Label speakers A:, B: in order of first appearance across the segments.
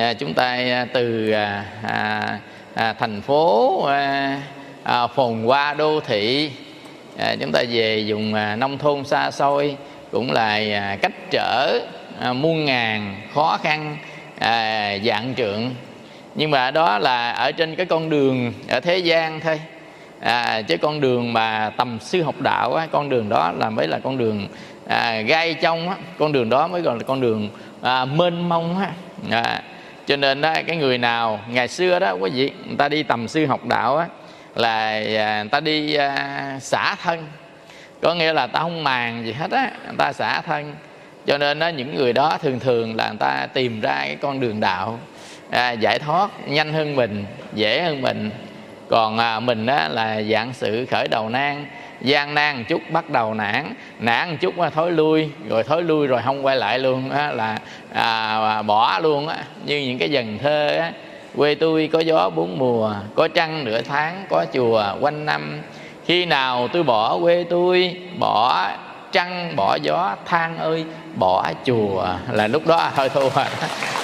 A: chúng ta từ thành phố phồn hoa đô thị, chúng ta về vùng nông thôn xa xôi, cũng là cách trở muôn ngàn khó khăn vạn trượng. Nhưng mà đó là ở trên cái con đường ở thế gian thôi, chứ con đường mà tầm sư học đạo á, con đường đó là mới là con đường gai trong á, con đường đó mới gọi là con đường mênh mông á. Cho nên đó, cái người nào ngày xưa đó quý vị, người ta đi tầm sư học đạo á, là người ta đi xả thân, có nghĩa là ta không màng gì hết á, người ta xả thân. Cho nên đó, những người đó thường thường là người ta tìm ra cái con đường đạo giải thoát nhanh hơn mình, dễ hơn mình. Còn mình á, là dạng sự khởi đầu nan, gian nan một chút bắt đầu nản, nản một chút thối lui, rồi thối lui rồi không quay lại luôn á, là bỏ luôn á. Như những cái dần thơ á: quê tôi có gió bốn mùa, có trăng nửa tháng, có chùa quanh năm. Khi nào tôi bỏ quê tôi, bỏ trăng bỏ gió, than ơi bỏ chùa, là lúc đó thôi thua rồi.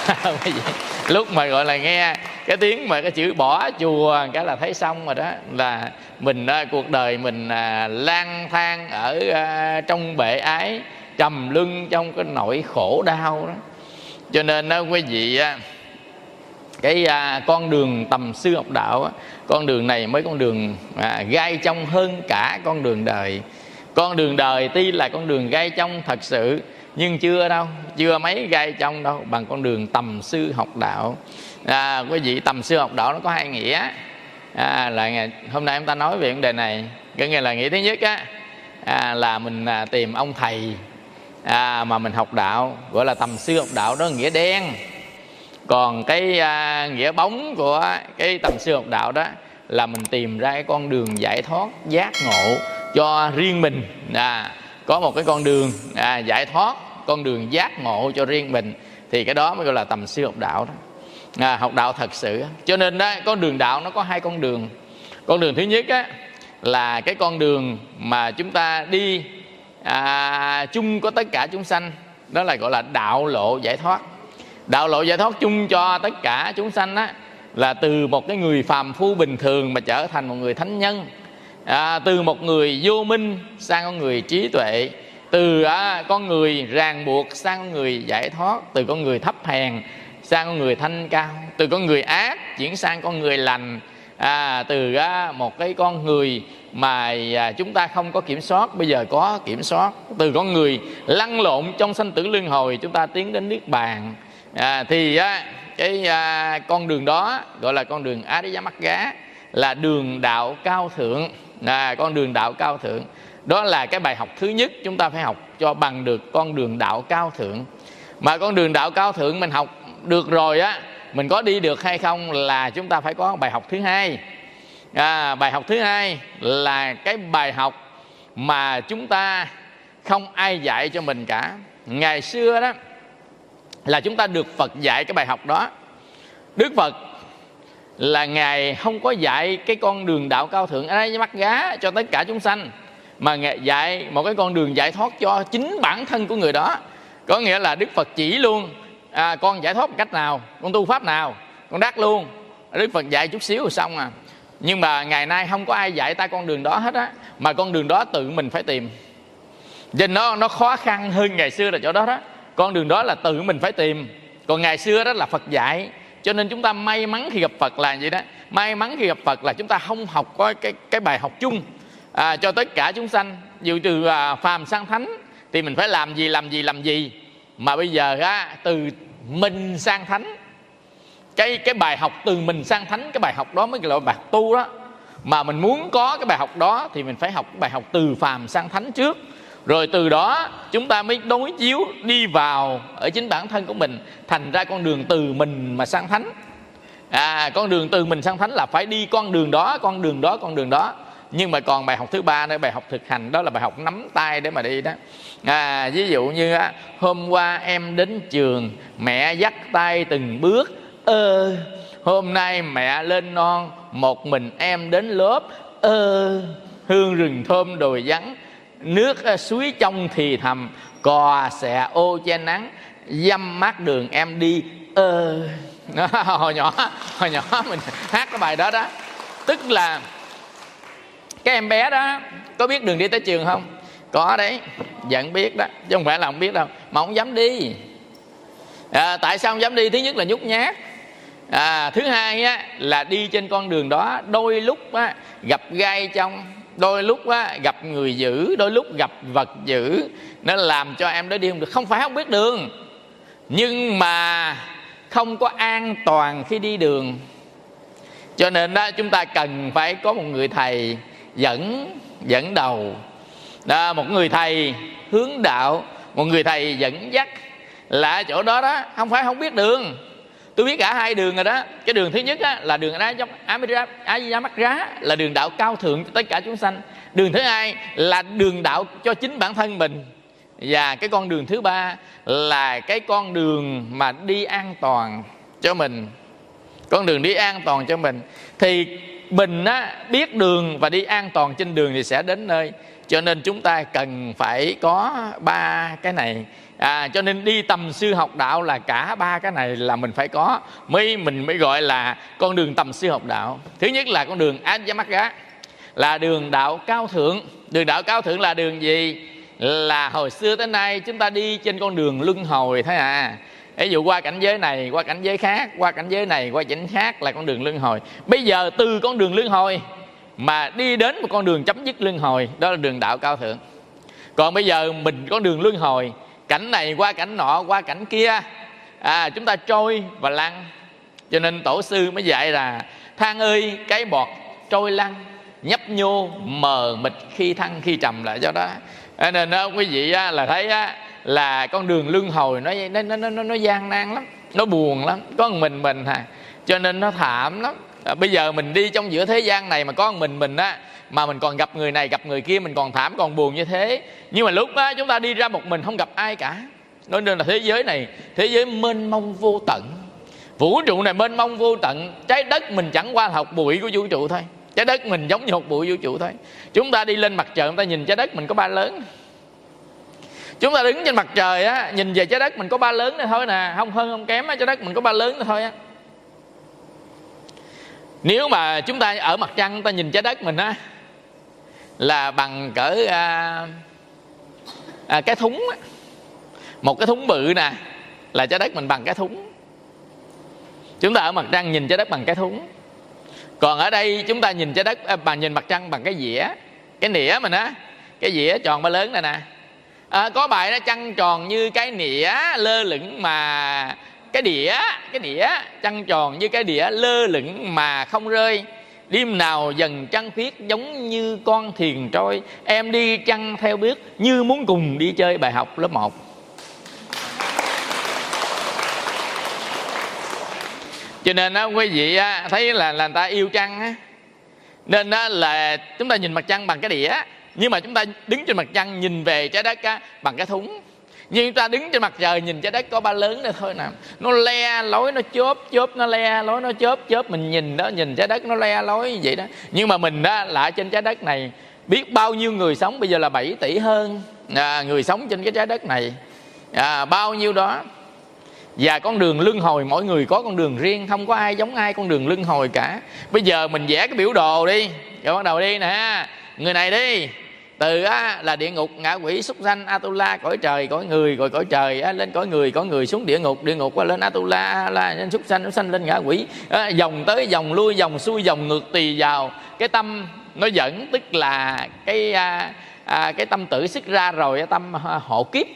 A: Lúc mà gọi là nghe cái tiếng mà cái chữ bỏ chùa cái là thấy xong rồi đó, là mình cuộc đời mình lang thang ở trong bể ái, trầm luân trong cái nỗi khổ đau đó. Cho nên đó quý vị, cái con đường tầm sư học đạo, con đường này mới con đường gai trong hơn cả con đường đời. Con đường đời tuy là con đường gai trong thật sự, nhưng chưa mấy gai trong đâu bằng con đường tầm sư học đạo. Quý vị, tầm sư học đạo nó có hai nghĩa. Là hôm nay chúng ta nói về vấn đề này. Cái nghĩa là nghĩa thứ nhất là mình tìm ông thầy mà mình học đạo, gọi là tầm sư học đạo, đó nghĩa đen. Còn cái nghĩa bóng của cái tầm sư học đạo đó là mình tìm ra cái con đường giải thoát giác ngộ cho riêng mình. Có một cái con đường giải thoát, con đường giác ngộ cho riêng mình, thì cái đó mới gọi là tầm sư học đạo đó. Học đạo thật sự. Cho nên đó, con đường đạo nó có hai con đường. Con đường thứ nhất là cái con đường mà chúng ta đi chung có tất cả chúng sanh, đó là gọi là đạo lộ giải thoát. Đạo lộ giải thoát chung cho tất cả chúng sanh là từ một cái người phàm phu bình thường mà trở thành một người thánh nhân, từ một người vô minh sang con người trí tuệ, từ con người ràng buộc sang con người giải thoát, từ con người thấp hèn sang con người thanh cao, từ con người ác chuyển sang con người lành, từ một cái con người mà chúng ta không có kiểm soát bây giờ có kiểm soát, từ con người lăn lộn trong sanh tử luân hồi chúng ta tiến đến niết bàn. Thì cái con đường đó gọi là con đường Ariya-magga, là đường đạo cao thượng. Con đường đạo cao thượng đó là cái bài học thứ nhất chúng ta phải học cho bằng được con đường đạo cao thượng. Mà con đường đạo cao thượng mình học được rồi mình có đi được hay không là chúng ta phải có bài học thứ hai. Bài học thứ hai là cái bài học mà chúng ta không ai dạy cho mình cả. Ngày xưa đó là chúng ta được Phật dạy cái bài học đó. Đức Phật là Ngài không có dạy cái con đường đạo cao thượng Ariya-magga cho tất cả chúng sanh, mà Ngài dạy một cái con đường giải thoát cho chính bản thân của người đó. Có nghĩa là Đức Phật chỉ luôn con giải thoát một cách nào, con tu pháp nào, con đắc luôn. Đức Phật dạy chút xíu rồi xong Nhưng mà ngày nay không có ai dạy ta con đường đó hết mà con đường đó tự mình phải tìm. Nên nó khó khăn hơn ngày xưa là chỗ đó đó. Con đường đó là tự mình phải tìm. Còn ngày xưa đó là Phật dạy. Cho nên chúng ta may mắn khi gặp Phật là vậy đó. May mắn khi gặp Phật là chúng ta không học có cái bài học chung cho tất cả chúng sanh. Dù từ phàm sang thánh thì mình phải làm gì. Mà bây giờ từ mình sang thánh, cái bài học từ mình sang thánh, cái bài học đó mới gọi là bài học tu đó. Mà mình muốn có cái bài học đó thì mình phải học cái bài học từ phàm sang thánh trước. Rồi từ đó chúng ta mới đối chiếu đi vào ở chính bản thân của mình, thành ra con đường từ mình mà sang thánh. Con đường từ mình sang thánh là phải đi con đường đó. Nhưng mà còn bài học thứ ba nữa, bài học thực hành, đó là bài học nắm tay để mà đi đó. Ví dụ như hôm qua em đến trường, mẹ dắt tay từng bước. Hôm nay mẹ lên non, một mình em đến lớp. Hương rừng thơm đồi vắng, nước suối trong thì thầm, cò xẹ ô che nắng, dăm mát đường em đi. hồi nhỏ mình hát cái bài đó đó. Tức là cái em bé đó có biết đường đi tới trường không? Có đấy, vẫn biết đó, chứ không phải là không biết đâu, mà không dám đi. Tại sao không dám đi? Thứ nhất là nhút nhát, thứ hai á, là đi trên con đường đó đôi lúc á, gặp gai trong, đôi lúc á, gặp người dữ, đôi lúc gặp vật dữ, nó làm cho em đó đi không được. Không phải không biết đường, nhưng mà không có an toàn khi đi đường. Cho nên đó, chúng ta cần phải có một người thầy dẫn đầu đó, một người thầy hướng đạo, một người thầy dẫn dắt. Là ở chỗ đó đó, không phải không biết đường. Tôi biết cả hai đường rồi đó. Cái đường thứ nhất á, là đường A Di Đà Mắc Rá, là đường đạo cao thượng cho tất cả chúng sanh. Đường thứ hai là đường đạo cho chính bản thân mình. Và cái con đường thứ ba là cái con đường mà đi an toàn cho mình. Con đường đi an toàn cho mình. Thì mình á, biết đường và đi an toàn trên đường thì sẽ đến nơi. Cho nên chúng ta cần phải có ba cái này. Cho nên đi tầm sư học đạo là cả ba cái này là mình phải có, mình mới gọi là con đường tầm sư học đạo. Thứ nhất là con đường A Di Đà Mắc Rá, là đường đạo cao thượng. Đường đạo cao thượng là đường gì? Là hồi xưa tới nay chúng ta đi trên con đường luân hồi thôi Ví dụ qua cảnh giới này, qua cảnh giới khác, qua cảnh giới này, qua cảnh khác là con đường luân hồi. Bây giờ từ con đường luân hồi mà đi đến một con đường chấm dứt luân hồi, đó là đường đạo cao thượng. Còn bây giờ mình con đường luân hồi, cảnh này qua cảnh nọ, qua cảnh kia, chúng ta trôi và lăn. Cho nên tổ sư mới dạy là than ơi cái bọt trôi lăn, nhấp nhô mờ mịt khi thăng khi trầm lại cho đó. Nên quý vị là thấy là con đường luân hồi nó gian nan lắm, nó buồn lắm, có một mình cho nên nó thảm lắm. Bây giờ mình đi trong giữa thế gian này mà có một mình mà mình còn gặp người này gặp người kia, mình còn thảm còn buồn như thế. Nhưng mà lúc đó chúng ta đi ra một mình không gặp ai cả. Nói nên là thế giới này, thế giới mênh mông vô tận, vũ trụ này mênh mông vô tận. Trái đất mình chẳng qua là hột bụi của vũ trụ thôi. Trái đất mình giống như hột bụi vũ trụ thôi. Chúng ta đi lên mặt trời, chúng ta nhìn trái đất mình có ba lớn. Chúng ta đứng trên mặt trời á, nhìn về trái đất mình có ba lớn này thôi nè, không hơn không kém á, trái đất mình có ba lớn thôi á. Nếu mà chúng ta ở mặt trăng, ta nhìn trái đất mình á là bằng cỡ cái thúng á. Một cái thúng bự nè, là trái đất mình bằng cái thúng. Chúng ta ở mặt trăng nhìn trái đất bằng cái thúng. Còn ở đây chúng ta nhìn trái đất nhìn mặt trăng bằng cái dĩa, cái nĩa mình á, cái dĩa tròn ba lớn này nè. Có bài nó trăng tròn như cái nĩa lơ lửng mà cái đĩa trăng tròn như cái đĩa lơ lửng mà không rơi. Đêm nào dần trăng khuyết giống như con thuyền trôi. Em đi trăng theo bước như muốn cùng đi chơi bài học lớp 1. Cho nên quý vị thấy là người ta yêu trăng á. Nên là chúng ta nhìn mặt trăng bằng cái đĩa, nhưng mà chúng ta đứng trên mặt trăng nhìn về trái đất bằng cái thúng. Nhưng chúng ta đứng trên mặt trời nhìn trái đất có ba lớn nữa thôi nè. Nó le lối, nó chớp, nó le lối, nó chớp. Mình nhìn đó, nhìn trái đất nó le lối như vậy đó. Nhưng mà mình là ở trên trái đất này, biết bao nhiêu người sống, bây giờ là 7 tỷ hơn người sống trên cái trái đất này, bao nhiêu đó. Và con đường luân hồi mỗi người có con đường riêng, không có ai giống ai con đường luân hồi cả. Bây giờ mình vẽ cái biểu đồ đi, rồi bắt đầu đi nè. Người này đi, từ là địa ngục, ngạ quỷ, súc sanh, Atula, cõi trời, cõi người, rồi cõi trời lên cõi người xuống địa ngục qua lên Atula, lên súc sanh lên ngạ quỷ, vòng tới vòng lui, vòng xuôi vòng ngược tùy vào cái tâm nó dẫn, tức là cái tâm tử xuất ra rồi, tâm hộ kiếp,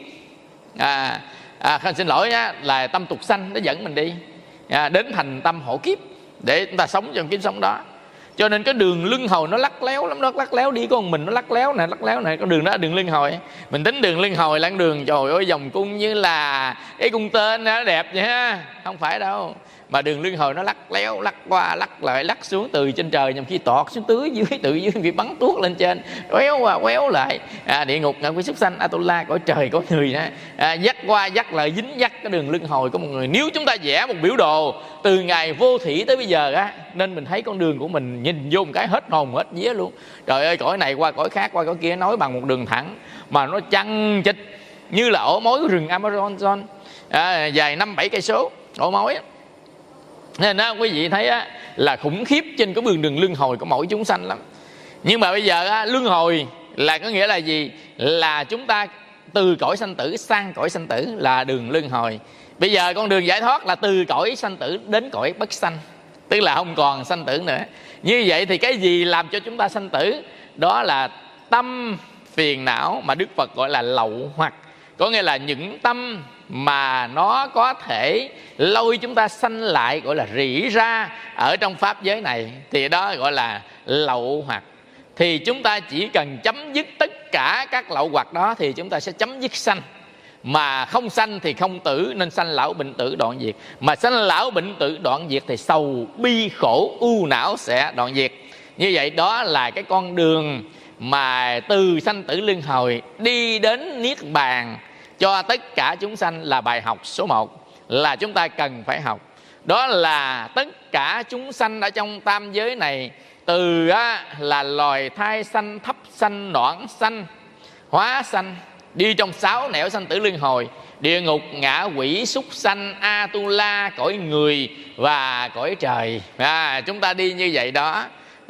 A: xin lỗi là tâm tục sanh nó dẫn mình đi đến thành tâm hộ kiếp để chúng ta sống trong kiếp sống đó. Cho nên cái đường luân hồi nó lắc léo lắm, nó lắc léo đi con mình, nó lắc léo này, con đường đó là đường luân hồi. Mình tính đường luân hồi là đường trời ơi vòng cung như là cái cung tên nó đẹp vậy ha, không phải đâu. Mà đường luân hồi nó lắc léo, lắc qua lắc lại, lắc xuống từ trên trời nhằm khi tọt xuống dưới, từ dưới bị bắn tuốt lên trên, quéo qua quéo lại, địa ngục, ngạ quỷ, súc sanh, Atula, cõi trời, cõi người đó, dắt qua dắt lại, dính dắt cái đường luân hồi của một người. Nếu chúng ta vẽ một biểu đồ từ ngày vô thủy tới bây giờ nên mình thấy con đường của mình nhìn vô một cái hết hồn hết vía luôn. Trời ơi, cõi này qua cõi khác, qua cõi kia, nói bằng một đường thẳng mà nó chằng chịt như là ổ mối của rừng Amazon, dài 5-7 cây số ổ mối. Nên đó quý vị thấy á, là khủng khiếp trên cái đường luân hồi của mỗi chúng sanh lắm. Nhưng mà bây giờ á, luân hồi là có nghĩa là gì? Là chúng ta từ cõi sanh tử sang cõi sanh tử là đường luân hồi. Bây giờ con đường giải thoát là từ cõi sanh tử đến cõi bất sanh, tức là không còn sanh tử nữa. Như vậy thì cái gì làm cho chúng ta sanh tử? Đó là tâm phiền não mà Đức Phật gọi là lậu hoặc. Có nghĩa là những tâm mà nó có thể lôi chúng ta sanh lại, gọi là rỉ ra ở trong pháp giới này, thì đó gọi là lậu hoặc. Thì chúng ta chỉ cần chấm dứt tất cả các lậu hoặc đó thì chúng ta sẽ chấm dứt sanh. Mà không sanh thì không tử, nên sanh lão bệnh tử đoạn diệt. Mà sanh lão bệnh tử đoạn diệt thì sầu bi khổ u não sẽ đoạn diệt. Như vậy đó là cái con đường mà từ sanh tử luân hồi đi đến niết bàn cho tất cả chúng sanh là bài học số 1 là chúng ta cần phải học. Đó là tất cả chúng sanh ở trong tam giới này, từ là loài thai sanh, thấp sanh, noãn sanh, hóa sanh, đi trong 6 nẻo sanh tử luân hồi: địa ngục, ngạ quỷ, súc sanh, Atula, cõi người và cõi trời. Chúng ta đi như vậy đó.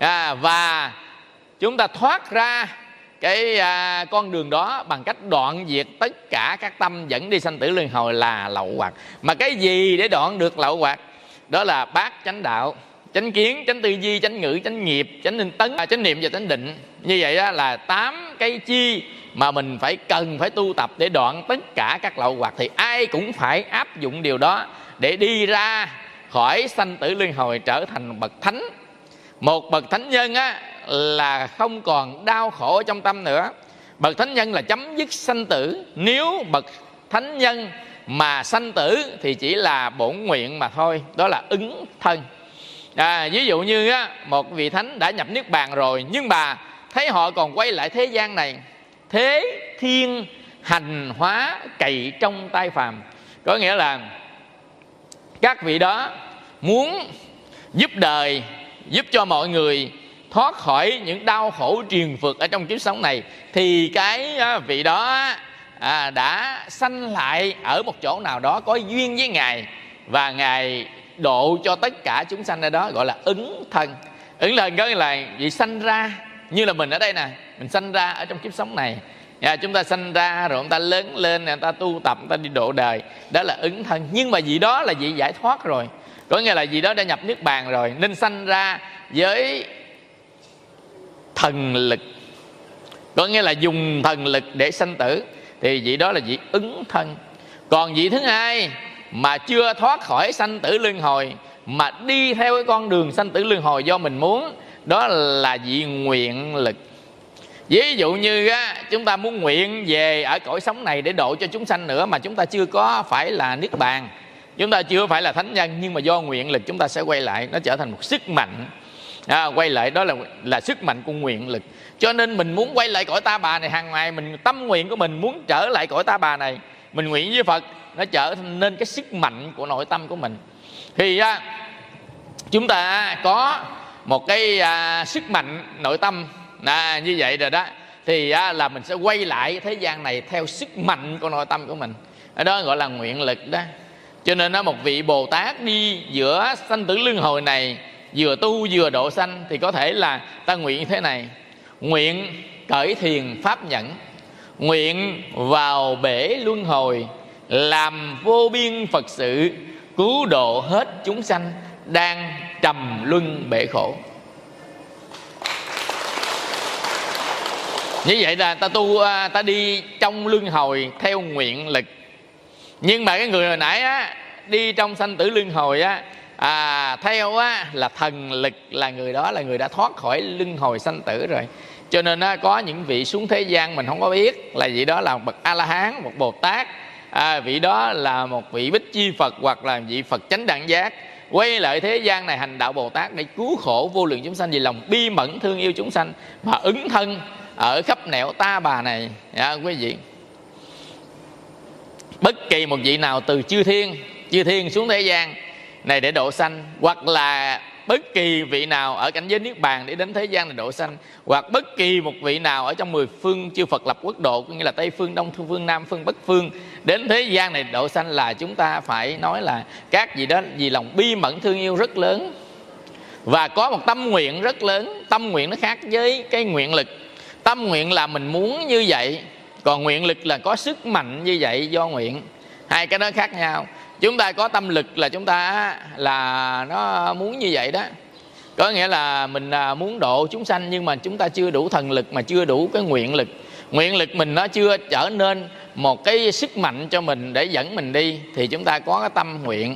A: Và chúng ta thoát ra cái con đường đó bằng cách đoạn diệt tất cả các tâm dẫn đi sanh tử luân hồi là lậu hoặc. Mà cái gì để đoạn được lậu hoặc? Đó là bát chánh đạo: chánh kiến, chánh tư duy, chánh ngữ, chánh nghiệp, chánh ninh tấn, chánh niệm và chánh định. Như vậy đó là 8 cái chi mà mình cần phải tu tập để đoạn tất cả các lậu hoặc. Thì ai cũng phải áp dụng điều đó để đi ra khỏi sanh tử luân hồi, trở thành bậc thánh. Một bậc thánh nhân là không còn đau khổ trong tâm nữa. Bậc thánh nhân là chấm dứt sanh tử. Nếu bậc thánh nhân mà sanh tử thì chỉ là bổn nguyện mà thôi, đó là ứng thân. Ví dụ như một vị thánh đã nhập niết bàn rồi, nhưng mà thấy họ còn quay lại thế gian này, thế thiên hành hóa cậy trong tay phàm. Có nghĩa là các vị đó muốn giúp đời, giúp cho mọi người thoát khỏi những đau khổ triền phược ở trong kiếp sống này, thì cái vị đó đã sanh lại ở một chỗ nào đó có duyên với Ngài, và Ngài độ cho tất cả chúng sanh ở đó, gọi là ứng thân. Ứng thân có nghĩa là vị sanh ra như là mình ở đây nè, mình sanh ra ở trong kiếp sống này. Chúng ta sanh ra rồi chúng ta lớn lên, người ta tu tập, người ta đi độ đời, đó là ứng thân. Nhưng mà vị đó là vị giải thoát rồi, có nghĩa là vị đó đã nhập niết bàn rồi, nên sanh ra với thần lực, có nghĩa là dùng thần lực để sanh tử, thì vị đó là vị ứng thân. Còn vị thứ hai mà chưa thoát khỏi sanh tử luân hồi, mà đi theo cái con đường sanh tử luân hồi do mình muốn, đó là vị nguyện lực. Ví dụ như chúng ta muốn nguyện về ở cõi sống này để độ cho chúng sanh nữa, mà chúng ta chưa có phải là niết bàn, chúng ta chưa phải là thánh nhân, nhưng mà do nguyện lực chúng ta sẽ quay lại, nó trở thành một sức mạnh. Quay lại đó là sức mạnh của nguyện lực. Cho nên mình muốn quay lại cõi Ta Bà này, hàng ngày mình tâm nguyện của mình muốn trở lại cõi Ta Bà này, mình nguyện với Phật, nó trở nên cái sức mạnh của nội tâm của mình. Thì chúng ta có một cái sức mạnh nội tâm như vậy rồi đó, thì là mình sẽ quay lại thế gian này theo sức mạnh của nội tâm của mình. Ở đó gọi là nguyện lực đó. Cho nên một vị Bồ Tát đi giữa sanh tử luân hồi này, vừa tu vừa độ sanh, thì có thể là ta nguyện như thế này: nguyện cởi thiền pháp nhẫn, nguyện vào bể luân hồi, làm vô biên Phật sự, cứu độ hết chúng sanh đang trầm luân bể khổ. Như vậy là ta tu, ta đi trong luân hồi theo nguyện lực. Nhưng mà cái người hồi nãy đi trong sanh tử luân hồi theo là thần lực, là người đó là người đã thoát khỏi luân hồi sanh tử rồi. Cho nên có những vị xuống thế gian mình không có biết, là vị đó là một bậc A-la-hán, một Bồ Tát, vị đó là một vị Bích Chi Phật, hoặc là vị Phật chánh đẳng giác, quay lại thế gian này hành đạo Bồ Tát để cứu khổ vô lượng chúng sanh vì lòng bi mẫn thương yêu chúng sanh, mà ứng thân ở khắp nẻo Ta Bà này. Quý vị, bất kỳ một vị nào từ chư thiên xuống thế gian này để độ sanh, hoặc là bất kỳ vị nào ở cảnh giới niết bàn để đến thế gian này độ sanh, hoặc bất kỳ một vị nào ở trong 10 phương chư Phật lập quốc độ, có nghĩa là Tây phương, Đông phương, Nam phương, Bắc phương, đến thế gian này độ sanh, là chúng ta phải nói là các vị đó vì lòng bi mẫn thương yêu rất lớn và có một tâm nguyện rất lớn. Tâm nguyện nó khác với cái nguyện lực. Tâm nguyện là mình muốn như vậy, còn nguyện lực là có sức mạnh như vậy do nguyện. Hai cái đó khác nhau. Chúng ta có tâm lực là chúng ta là nó muốn như vậy đó, có nghĩa là mình muốn độ chúng sanh, nhưng mà chúng ta chưa đủ thần lực, mà chưa đủ cái nguyện lực. Nguyện lực mình nó chưa trở nên một cái sức mạnh cho mình để dẫn mình đi, thì chúng ta có cái tâm nguyện.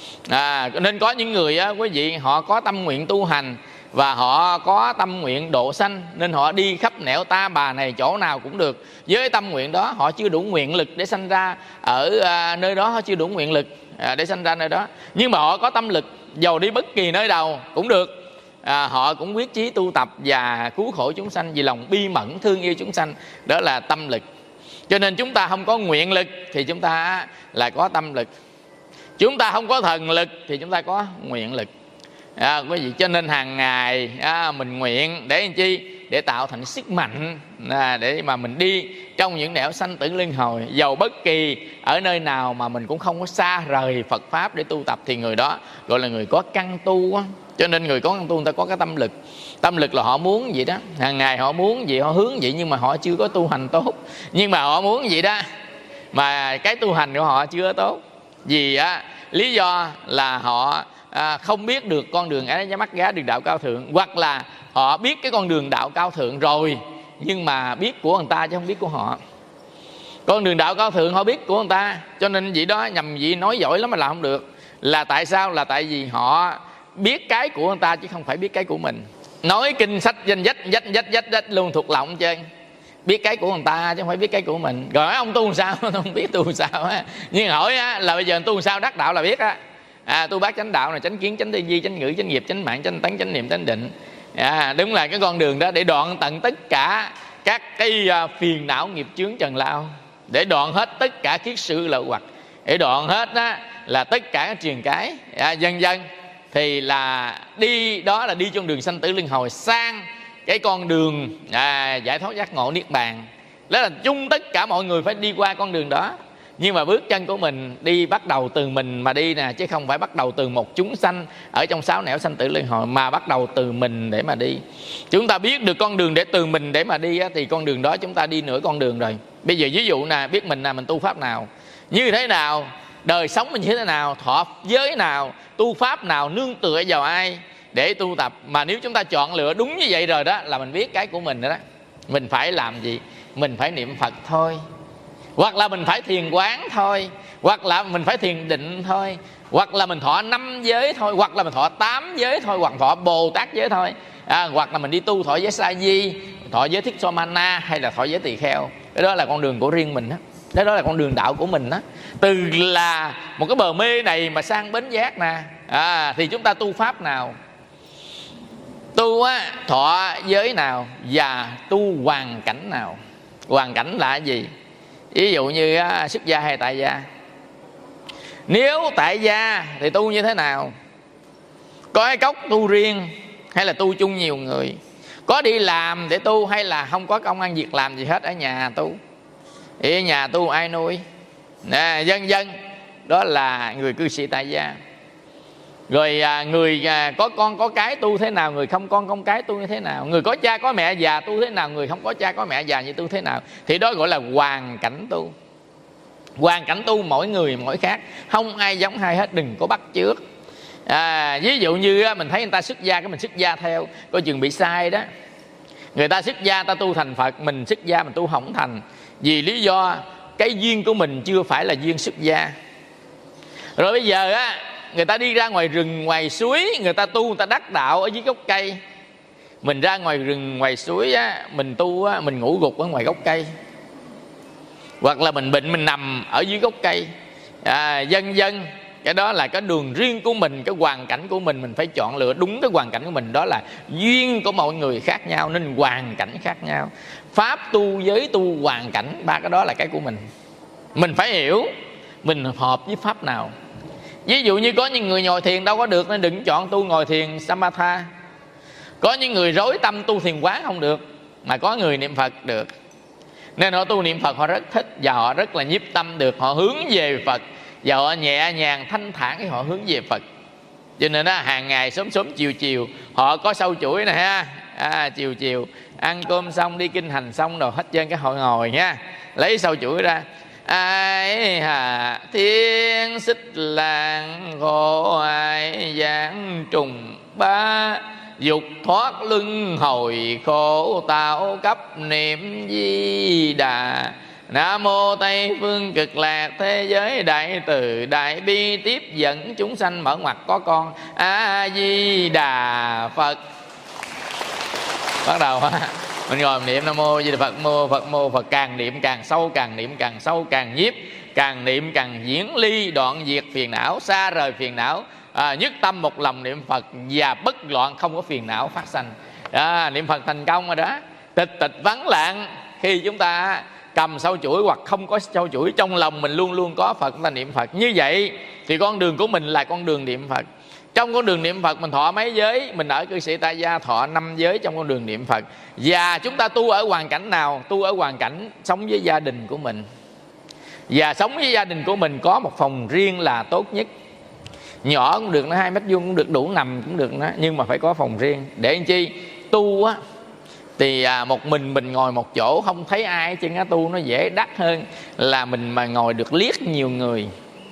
A: Nên có những người quý vị, họ có tâm nguyện tu hành và họ có tâm nguyện độ sanh, nên họ đi khắp nẻo ta bà này, chỗ nào cũng được. Với tâm nguyện đó họ chưa đủ nguyện lực để sanh ra ở nơi đó, họ chưa đủ nguyện lực để sanh ra nơi đó. Nhưng mà họ có tâm lực, dầu đi bất kỳ nơi đâu cũng được, họ cũng quyết chí tu tập và cứu khổ chúng sanh vì lòng bi mẫn thương yêu chúng sanh. Đó là tâm lực. Cho nên chúng ta không có nguyện lực thì chúng ta là có tâm lực. Chúng ta không có thần lực thì chúng ta có nguyện lực. Quý vị, cho nên hàng ngày mình nguyện để làm chi? Để tạo thành sức mạnh để mà mình đi trong những nẻo sanh tử luân hồi. Dầu bất kỳ ở nơi nào mà mình cũng không có xa rời Phật Pháp để tu tập, thì người đó gọi là người có căn tu. Cho nên người có căn tu người ta có cái tâm lực. Tâm lực là họ muốn gì đó, hàng ngày họ muốn gì, họ hướng vậy, nhưng mà họ chưa có tu hành tốt. Nhưng mà họ muốn gì đó mà cái tu hành của họ chưa tốt. Vì lý do là họ không biết được con đường ấy mắt gá đường đạo cao thượng, hoặc là họ biết cái con đường đạo cao thượng rồi, nhưng mà biết của người ta chứ không biết của họ. Con đường đạo cao thượng họ biết của người ta, cho nên vậy đó nhầm vậy nói giỏi lắm mà làm không được. Là tại sao? Là tại vì họ biết cái của người ta chứ không phải biết cái của mình. Nói kinh sách danh dách luôn thuộc lòng trơn. Biết cái của người ta chứ không phải biết cái của mình. Rồi hỏi ông tu sao? Không biết tu sao á. Nhưng hỏi là bây giờ tu sao đắc đạo là biết á. Tu bát chánh đạo này, chánh kiến, chánh tư duy, chánh ngữ, chánh nghiệp, chánh mạng, chánh tánh, chánh niệm, chánh định. Đúng là cái con đường đó để đoạn tận tất cả các cái phiền não nghiệp chướng trần lao, để đoạn hết tất cả kiết sử lậu hoặc, để đoạn hết là tất cả các truyền cái vân vân. Thì là đi đó là đi trong đường sanh tử luân hồi sang cái con đường giải thoát giác ngộ niết bàn. Đó là chung tất cả mọi người phải đi qua con đường đó. Nhưng mà bước chân của mình đi bắt đầu từ mình mà đi nè, chứ không phải bắt đầu từ một chúng sanh ở trong 6 nẻo sanh tử luân hồi, mà bắt đầu từ mình để mà đi. Chúng ta biết được con đường để từ mình để mà đi thì con đường đó chúng ta đi nửa con đường rồi. Bây giờ ví dụ nè, biết mình là mình tu pháp nào, như thế nào, đời sống mình như thế nào, thọ giới nào, tu pháp nào, nương tựa vào ai để tu tập. Mà nếu chúng ta chọn lựa đúng như vậy rồi đó, là mình biết cái của mình rồi đó. Mình phải làm gì? Mình phải niệm Phật thôi, hoặc là mình phải thiền quán thôi, hoặc là mình phải thiền định thôi, hoặc là mình thọ 5 giới thôi, hoặc là mình thọ 8 giới thôi, hoặc thọ Bồ Tát giới thôi, hoặc là mình đi tu thọ giới Sa Di, thọ giới Thích So Mana, hay là thọ giới Tỳ Kheo. Cái đó là con đường của riêng mình đó. Đó là con đường đạo của mình đó. Từ là một cái bờ mê này mà sang bến giác nè, thì chúng ta tu pháp nào, tu thọ giới nào, và tu hoàn cảnh nào. Hoàn cảnh là cái gì? Ví dụ như xuất gia hay tại gia. Nếu tại gia thì tu như thế nào? Có cái cốc tu riêng hay là tu chung nhiều người? Có đi làm để tu hay là không có công ăn việc làm gì hết, ở nhà tu? Thì ở nhà tu ai nuôi? Vân vân. Đó là người cư sĩ tại gia. Rồi người có con có cái tu thế nào, người không con không cái tu như thế nào, người có cha có mẹ già tu thế nào, người không có cha có mẹ già như tu thế nào. Thì đó gọi là hoàn cảnh tu. Hoàn cảnh tu mỗi người mỗi khác, không ai giống ai hết, đừng có bắt chước. Ví dụ như mình thấy người ta xuất gia, cái mình xuất gia theo, coi chừng bị sai đó. Người ta xuất gia ta tu thành Phật, mình xuất gia mình tu không thành, vì lý do cái duyên của mình chưa phải là duyên xuất gia. Rồi bây giờ người ta đi ra ngoài rừng ngoài suối, người ta tu, người ta đắc đạo ở dưới gốc cây. Mình ra ngoài rừng ngoài suối mình tu mình ngủ gục ở ngoài gốc cây, hoặc là mình bệnh mình nằm ở dưới gốc cây, vân vân. Cái đó là cái đường riêng của mình, cái hoàn cảnh của mình phải chọn lựa đúng cái hoàn cảnh của mình. Đó là duyên của mọi người khác nhau nên hoàn cảnh khác nhau. Pháp tu, giới tu, hoàn cảnh, ba cái đó là cái của mình. Mình phải hiểu mình hợp với pháp nào. Ví dụ như có những người ngồi thiền đâu có được, nên đừng chọn tu ngồi thiền Samatha. Có những người rối tâm tu thiền quán không được, mà có người niệm Phật được. Nên họ tu niệm Phật họ rất thích, và họ rất là nhiếp tâm được, họ hướng về Phật, và họ nhẹ nhàng thanh thản khi họ hướng về Phật. Cho nên đó, hàng ngày sớm sớm chiều chiều họ có sâu chuỗi nè ha, chiều chiều ăn cơm xong đi kinh hành xong rồi hết trơn cái họ ngồi nha, lấy sâu chuỗi ra. Ai hà thiên xích làng khổ ai giảng trùng ba, dục thoát luân hồi khổ tạo cấp niệm Di Đà. Nam mô Tây phương cực lạc thế giới đại từ đại bi tiếp dẫn chúng sanh mở ngoặt có con. A Di Đà Phật. Bắt đầu mình ngồi niệm Nam mô Di Đà Phật, mô Phật, mô Phật. Càng niệm càng sâu, càng niệm càng sâu, càng nhiếp, càng niệm càng diễn ly, đoạn diệt phiền não, xa rời phiền não, nhất tâm một lòng niệm Phật và bất loạn, không có phiền não phát sanh. Niệm Phật thành công rồi đó. Tịch tịch vắng lặng. Khi chúng ta cầm sâu chuỗi hoặc không có sâu chuỗi, trong lòng mình luôn luôn có Phật, chúng ta niệm Phật. Như vậy thì con đường của mình là con đường niệm Phật. Trong con đường niệm Phật mình thọ mấy giới? Mình ở cư sĩ tại gia thọ 5 giới trong con đường niệm Phật. Và chúng ta tu ở hoàn cảnh nào? Tu ở hoàn cảnh sống với gia đình của mình. Và sống với gia đình của mình có một phòng riêng là tốt nhất. Nhỏ cũng được, nó 2 mét vuông cũng được, đủ nằm cũng được đó. Nhưng mà phải có phòng riêng. Để làm chi? Tu á thì một mình ngồi một chỗ không thấy ai chứ á, tu nó dễ đắc hơn là mình mà ngồi được liếc nhiều người.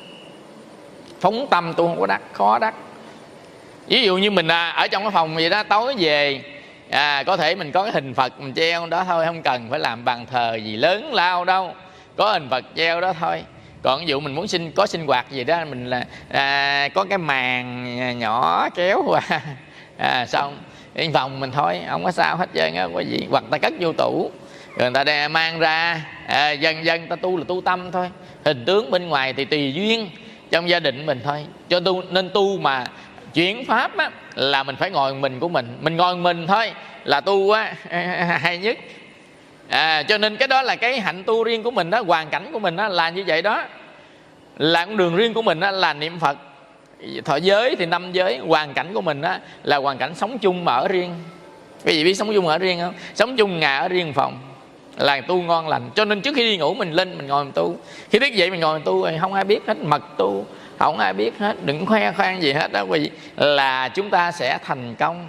A: Phóng tâm tu không có đắc, khó đắc. Ví dụ như mình ở trong cái phòng vậy đó, tối về có thể mình có cái hình Phật mình treo đó thôi, không cần phải làm bàn thờ gì lớn lao đâu, có hình Phật treo đó thôi. Còn ví dụ mình muốn có sinh hoạt gì đó, mình là có cái màn nhỏ kéo qua xong cái phòng mình thôi, không có sao hết trơn, không có gì. Hoặc ta cất vô tủ rồi người ta mang ra, dần dần ta tu là tu tâm thôi. Hình tướng bên ngoài thì tùy duyên trong gia đình mình thôi. Cho tu nên tu mà chuyển pháp á, là mình phải ngồi mình của mình. Mình ngồi mình thôi là tu á hay nhất. Cho nên cái đó là cái hạnh tu riêng của mình đó. Hoàn cảnh của mình đó là như vậy đó, là con đường riêng của mình đó, là niệm Phật. Thọ giới thì 5 giới. Hoàn cảnh của mình đó là hoàn cảnh sống chung mà ở riêng. Cái gì biết sống chung ở riêng không? Sống chung nhà ở riêng phòng là tu ngon lành. Cho nên trước khi đi ngủ mình lên mình ngồi mình tu, khi thức dậy mình ngồi mình tu, không ai biết hết, mật tu, không ai biết hết, đừng khoe khoang gì hết đó quý vị, là chúng ta sẽ thành công.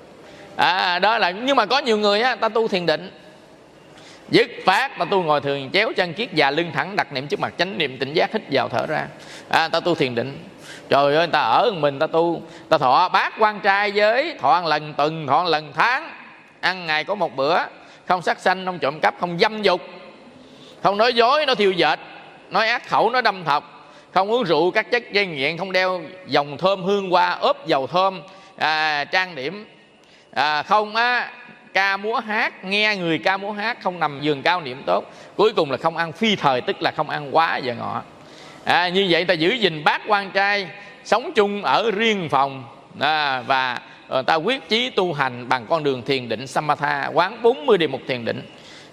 A: Đó là. Nhưng mà có nhiều người á, ta tu thiền định dứt phát, ta tu ngồi thường chéo chân kiết già lưng thẳng, đặt niệm trước mặt chánh niệm tỉnh giác, hít vào thở ra. Ta tu thiền định. Trời ơi, ta ở mình ta tu, ta thọ bát quan trai giới, thọ một lần tuần, thọ một lần tháng, ăn ngày có một bữa, không sát sanh, không trộm cắp, không dâm dục, không nói dối, nói thiêu dệt, nói ác khẩu, nói đâm thọc, không uống rượu các chất gây nghiện, không đeo vòng thơm hương hoa ốp dầu thơm trang điểm, không ca múa hát, nghe người ca múa hát, không nằm giường cao niệm tốt. Cuối cùng là không ăn phi thời, tức là không ăn quá giờ ngọ. Như vậy ta giữ gìn bát quan trai, sống chung ở riêng phòng, và ta quyết chí tu hành bằng con đường thiền định Samatha, quán 40 đề mục thiền định,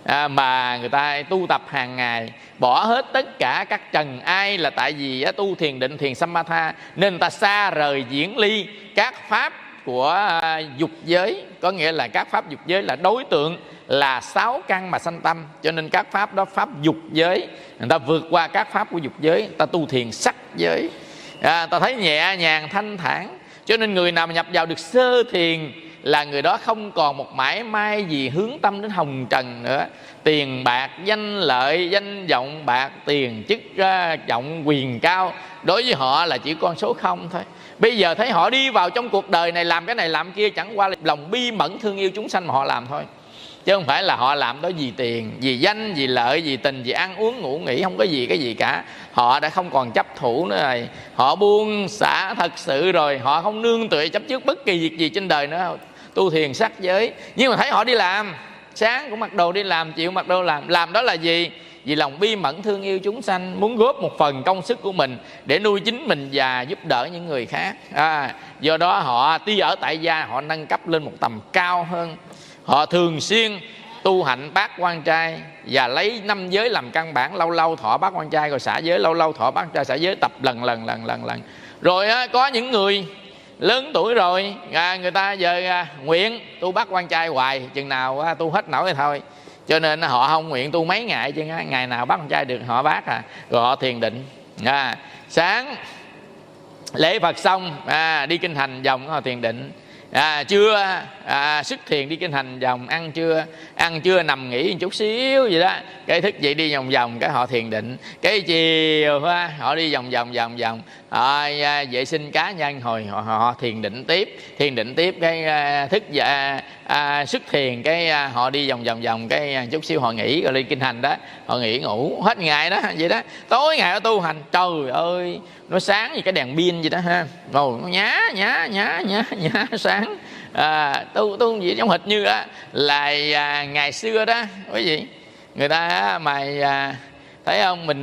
A: mà người ta tu tập hàng ngày, bỏ hết tất cả các trần ai, là tại vì tu thiền định thiền Samatha nên ta xa rời diễn ly các pháp của dục giới. Có nghĩa là các pháp dục giới là đối tượng là 6 căn mà sanh tâm, cho nên các pháp đó pháp dục giới. Người ta vượt qua các pháp của dục giới, ta tu thiền sắc giới, ta thấy nhẹ nhàng thanh thản. Cho nên người nào mà nhập vào được sơ thiền là người đó không còn một mãi may gì hướng tâm đến hồng trần nữa. Tiền bạc, danh lợi, danh vọng, bạc tiền, chức trọng, quyền cao, đối với họ là chỉ con số không thôi. Bây giờ thấy họ đi vào trong cuộc đời này làm cái này làm kia, chẳng qua là lòng bi mẫn thương yêu chúng sanh mà họ làm thôi, chứ không phải là họ làm đó vì tiền, vì danh, vì lợi, vì tình, vì ăn uống ngủ nghỉ, không có gì cái gì cả. Họ đã không còn chấp thủ nữa rồi, họ buông xả thật sự rồi, họ không nương tựa chấp trước bất kỳ việc gì trên đời nữa, tu thiền sắc giới. Nhưng mà thấy họ đi làm, sáng cũng mặc đồ đi làm, chiều mặc đồ làm đó là gì? Vì lòng bi mẫn thương yêu chúng sanh, muốn góp một phần công sức của mình để nuôi chính mình và giúp đỡ những người khác. Do đó họ tuy ở tại gia, họ nâng cấp lên một tầm cao hơn. Họ thường xuyên tu hạnh bát quan trai và lấy 5 giới làm căn bản, lâu lâu thọ bát quan trai rồi xả giới, lâu lâu thọ bát quan trai xả giới, tập lần. Rồi có những người lớn tuổi rồi, người ta giờ nguyện tu bát quan trai hoài, chừng nào tu hết nổi thì thôi, cho nên họ không nguyện tu mấy ngày chứ ngày nào bát quan trai được họ bát rồi họ thiền định. Sáng lễ Phật xong đi kinh hành vòng họ thiền định, trưa xuất thiền đi kinh hành vòng, ăn trưa nằm nghỉ một chút xíu vậy đó, cái thức dậy đi vòng vòng cái họ thiền định, cái chiều họ đi vòng vòng vệ sinh cá nhân hồi họ thiền định tiếp cái thức xuất thiền cái họ đi vòng cái chút xíu họ nghỉ rồi đi kinh hành đó, họ nghỉ ngủ hết ngày đó vậy đó. Tối ngày họ tu hành, trời ơi nó sáng như cái đèn pin vậy đó ha, rồi nó nhá sáng. Tu gì giống hệt như đó là ngày xưa đó quý vị, người ta mà thấy không, mình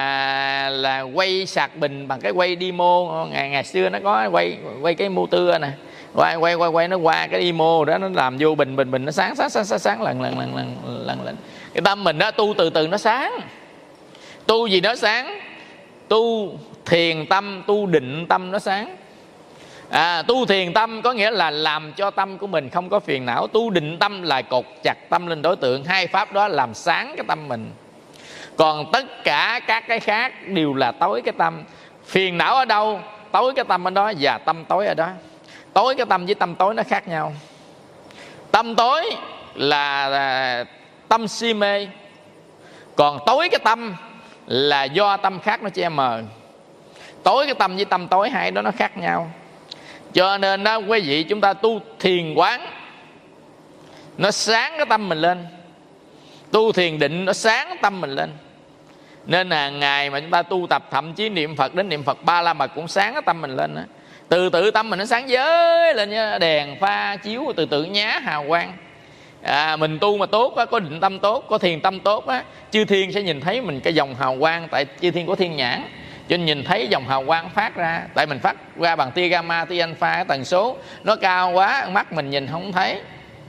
A: là quay sạc bình bằng cái quay demo. Ngày xưa nó có quay cái motor nè, quay nó qua cái demo đó, nó làm vô bình nó sáng lần. Cái tâm mình đó tu từ từ nó sáng. Tu gì nó sáng? Tu thiền tâm, tu định tâm nó sáng. Tu thiền tâm có nghĩa là làm cho tâm của mình không có phiền não. Tu định tâm là cột chặt tâm lên đối tượng. Hai pháp đó làm sáng cái tâm mình. Còn tất cả các cái khác đều là tối cái tâm. Phiền não ở đâu, tối cái tâm ở đó, và tâm tối ở đó. Tối cái tâm với tâm tối nó khác nhau. Tâm tối là tâm si mê, còn tối cái tâm là do tâm khác nó che mờ. Tối cái tâm với tâm tối hai đó nó khác nhau. Cho nên đó quý vị, chúng ta tu thiền quán nó sáng cái tâm mình lên, tu thiền định nó sáng tâm mình lên. Nên hàng ngày mà chúng ta tu tập, thậm chí niệm Phật đến niệm Phật 3 la mật cũng sáng cái tâm mình lên đó. Từ từ tâm mình nó sáng giới lên như đèn pha chiếu, từ từ nhá hào quang. Mình tu mà tốt có định tâm tốt, có thiền tâm tốt chư thiên sẽ nhìn thấy mình cái dòng hào quang. Tại chư thiên có thiên nhãn, cho nên nhìn thấy dòng hào quang phát ra. Tại mình phát ra bằng tia gamma, tia alpha, cái tần số nó cao quá, mắt mình nhìn không thấy.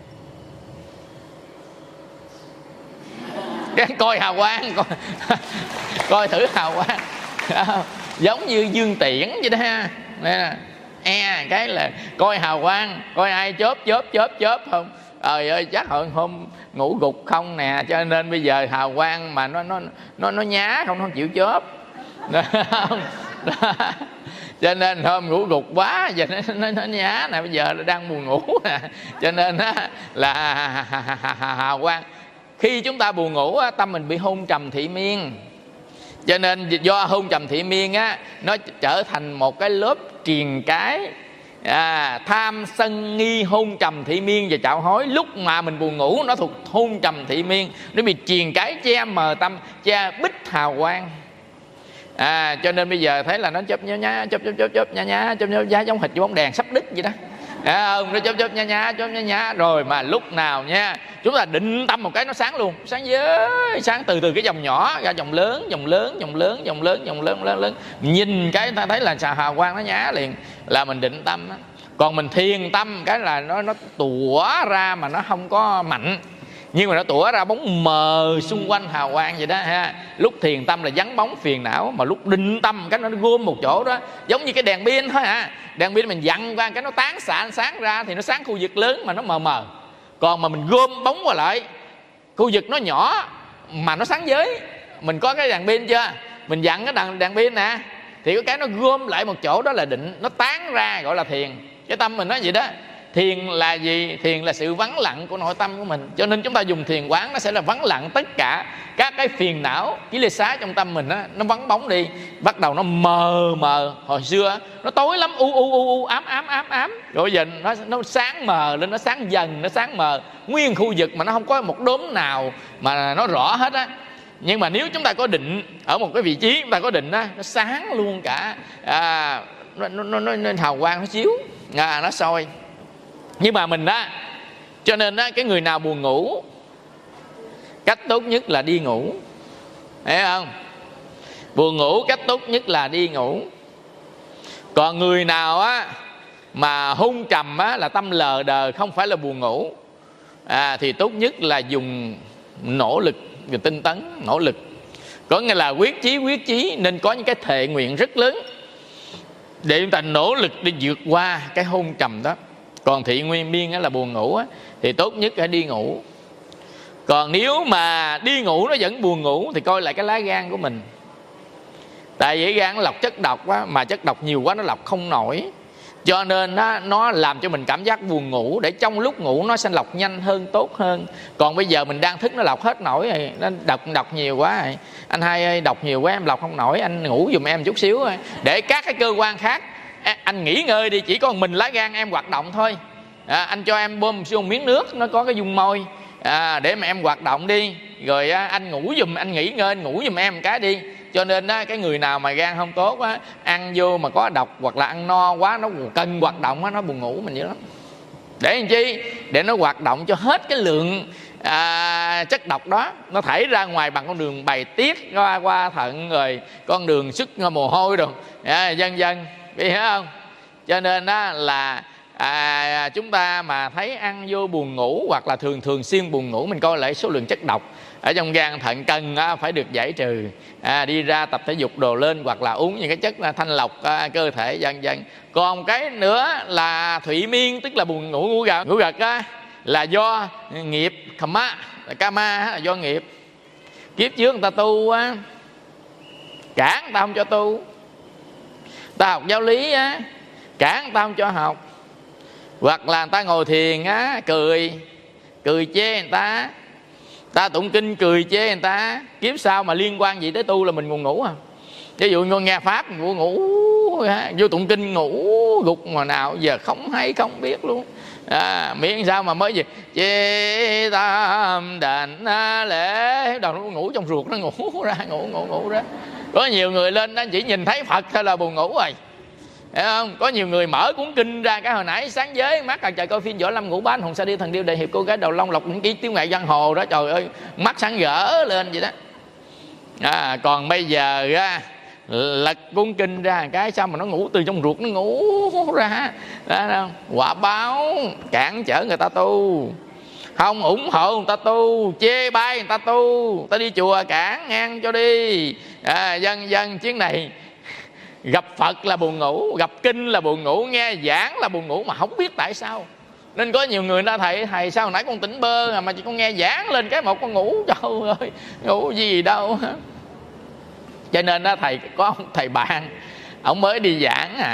A: Cái coi hào quang, coi thử hào quang giống như dương tiễn vậy đó ha. Cái là coi hào quang, coi ai chớp không. Trời ơi, chắc hôm ngủ gục không nè, cho nên bây giờ hào quang mà nó nhá không, nó không chịu chớp. Cho nên hôm ngủ gục quá giờ nó nhá nè, bây giờ đang buồn ngủ nè, cho nên là hào quang. Khi chúng ta buồn ngủ tâm mình bị hôn trầm thị miên, cho nên do hôn trầm thị miên nó trở thành một cái lớp triền cái tham sân nghi hôn trầm thị miên và chạo hối. Lúc mà mình buồn ngủ nó thuộc hôn trầm thị miên, nó bị triền cái che mờ tâm, che bích hào quang. Cho nên bây giờ thấy là nó chớp nhá giống hệt như bóng đèn sắp đứt vậy đó. Nó chớp nhá rồi mà lúc nào nha chúng ta định tâm một cái nó sáng luôn, sáng giới, sáng từ cái dòng nhỏ ra dòng lớn, nhìn cái ta thấy là hào quang nó nhá liền, là mình định tâm đó. Còn mình thiền tâm cái là nó tủa ra mà nó không có mạnh, nhưng mà nó tủa ra bóng mờ xung quanh hào quang vậy đó ha. Lúc thiền tâm là vắng bóng phiền não, mà lúc định tâm cái nó gom một chỗ đó, giống như cái đèn pin thôi Đèn pin mình dặn qua cái nó tán xạ ánh sáng ra thì nó sáng khu vực lớn mà nó mờ. Còn mà mình gom bóng qua lại, khu vực nó nhỏ mà nó sáng giới. Mình có cái đèn pin chưa, mình dặn cái đèn pin nè, thì cái nó gom lại một chỗ đó là định, nó tán ra gọi là thiền. Cái tâm mình nói vậy đó. Thiền là gì? Thiền là sự vắng lặng của nội tâm của mình. Cho nên chúng ta dùng thiền quán, nó sẽ là vắng lặng tất cả các cái phiền não, cái lê xá trong tâm mình nó vắng bóng đi. Bắt đầu nó mờ. Hồi xưa nó tối lắm, u ám. Rồi giờ nó sáng mờ lên, nó sáng dần, nó sáng mờ. Nguyên khu vực mà nó không có một đốm nào mà nó rõ hết á. Nhưng mà nếu chúng ta có định ở một cái vị trí, chúng ta có định nó sáng luôn cả, nó hào quang nó chiếu, nó soi. Nhưng mà mình cho nên cái người nào buồn ngủ, cách tốt nhất là đi ngủ, thấy không? Buồn ngủ cách tốt nhất là đi ngủ. Còn người nào mà hôn trầm là tâm lờ đờ, không phải là buồn ngủ, thì tốt nhất là dùng nỗ lực, tinh tấn, nỗ lực. Có nghĩa là quyết chí, nên có những cái thệ nguyện rất lớn để chúng ta nỗ lực đi vượt qua cái hôn trầm đó. Còn thị nguyên miên là buồn ngủ thì tốt nhất phải đi ngủ. Còn nếu mà đi ngủ nó vẫn buồn ngủ thì coi lại cái lá gan của mình. Tại vì gan nó lọc chất độc á, mà chất độc nhiều quá nó lọc không nổi, cho nên nó làm cho mình cảm giác buồn ngủ, để trong lúc ngủ nó sẽ lọc nhanh hơn, tốt hơn. Còn bây giờ mình đang thức nó lọc hết nổi rồi, nó đọc nhiều quá rồi. Anh hai ơi, đọc nhiều quá em lọc không nổi, anh ngủ giùm em chút xíu rồi. Để các cái cơ quan khác anh nghỉ ngơi đi, chỉ có mình lá gan em hoạt động thôi. Anh cho em bơm xuống miếng nước, nó có cái dung môi để mà em hoạt động đi. Rồi anh ngủ giùm, anh nghỉ ngơi, anh ngủ giùm em cái đi. Cho nên cái người nào mà gan không tốt ăn vô mà có độc hoặc là ăn no quá, nó cần hoạt động nó buồn ngủ mình dữ lắm. Để làm chi? Để nó hoạt động cho hết cái lượng chất độc đó, nó thải ra ngoài bằng con đường bài tiết qua thận, rồi con đường xuất mồ hôi rồi vân vân, biết không? Cho nên là chúng ta mà thấy ăn vô buồn ngủ hoặc là thường xuyên buồn ngủ, mình coi lại số lượng chất độc ở trong gan thận cần phải được giải trừ. Đi ra tập thể dục đồ lên, hoặc là uống những cái chất thanh lọc cơ thể vân vân. Còn cái nữa là thụy miên, tức là buồn ngủ ngủ gật là do nghiệp karma, là do nghiệp. Kiếp trước người ta tu cản người ta không cho tu, ta học giáo lý cản người ta không cho học, hoặc là người ta ngồi thiền cười chê người ta tụng kinh cười chê người ta. Kiếp sau mà liên quan gì tới tu là mình buồn ngủ ví dụ như nghe pháp ngủ vô tụng kinh ngủ gục mà nào giờ không hay không biết luôn. Miễn sao mà mới gì chê tam đảnh lễ đầu nó ngủ trong ruột, nó ngủ ra. Có nhiều người lên đó chỉ nhìn thấy Phật thôi là buồn ngủ rồi, hiểu không? Có nhiều người mở cuốn kinh ra, cái hồi nãy sáng giới mắt trời coi phim Võ Lâm Ngũ Bá Hồng Sa Điêu Thần Điêu Đại Hiệp Cô Gái Đầu Long Lộc những ký tiếng mẹ giang hồ đó, trời ơi mắt sáng rỡ lên vậy đó. Còn bây giờ lật cuốn kinh ra cái sao mà nó ngủ từ trong ruột, nó ngủ ra đó, quả báo cản trở người ta tu, không ủng hộ người ta tu, chê bai người ta tu, ta đi chùa cản ngang cho đi dân chuyến này. Gặp Phật là buồn ngủ, gặp kinh là buồn ngủ, nghe giảng là buồn ngủ mà không biết tại sao. Nên có nhiều người ta thầy sao hồi nãy con tỉnh bơ mà chỉ con nghe giảng lên cái một con ngủ, trời ơi ngủ gì đâu. Cho nên thầy có ông thầy bạn, ông mới đi giảng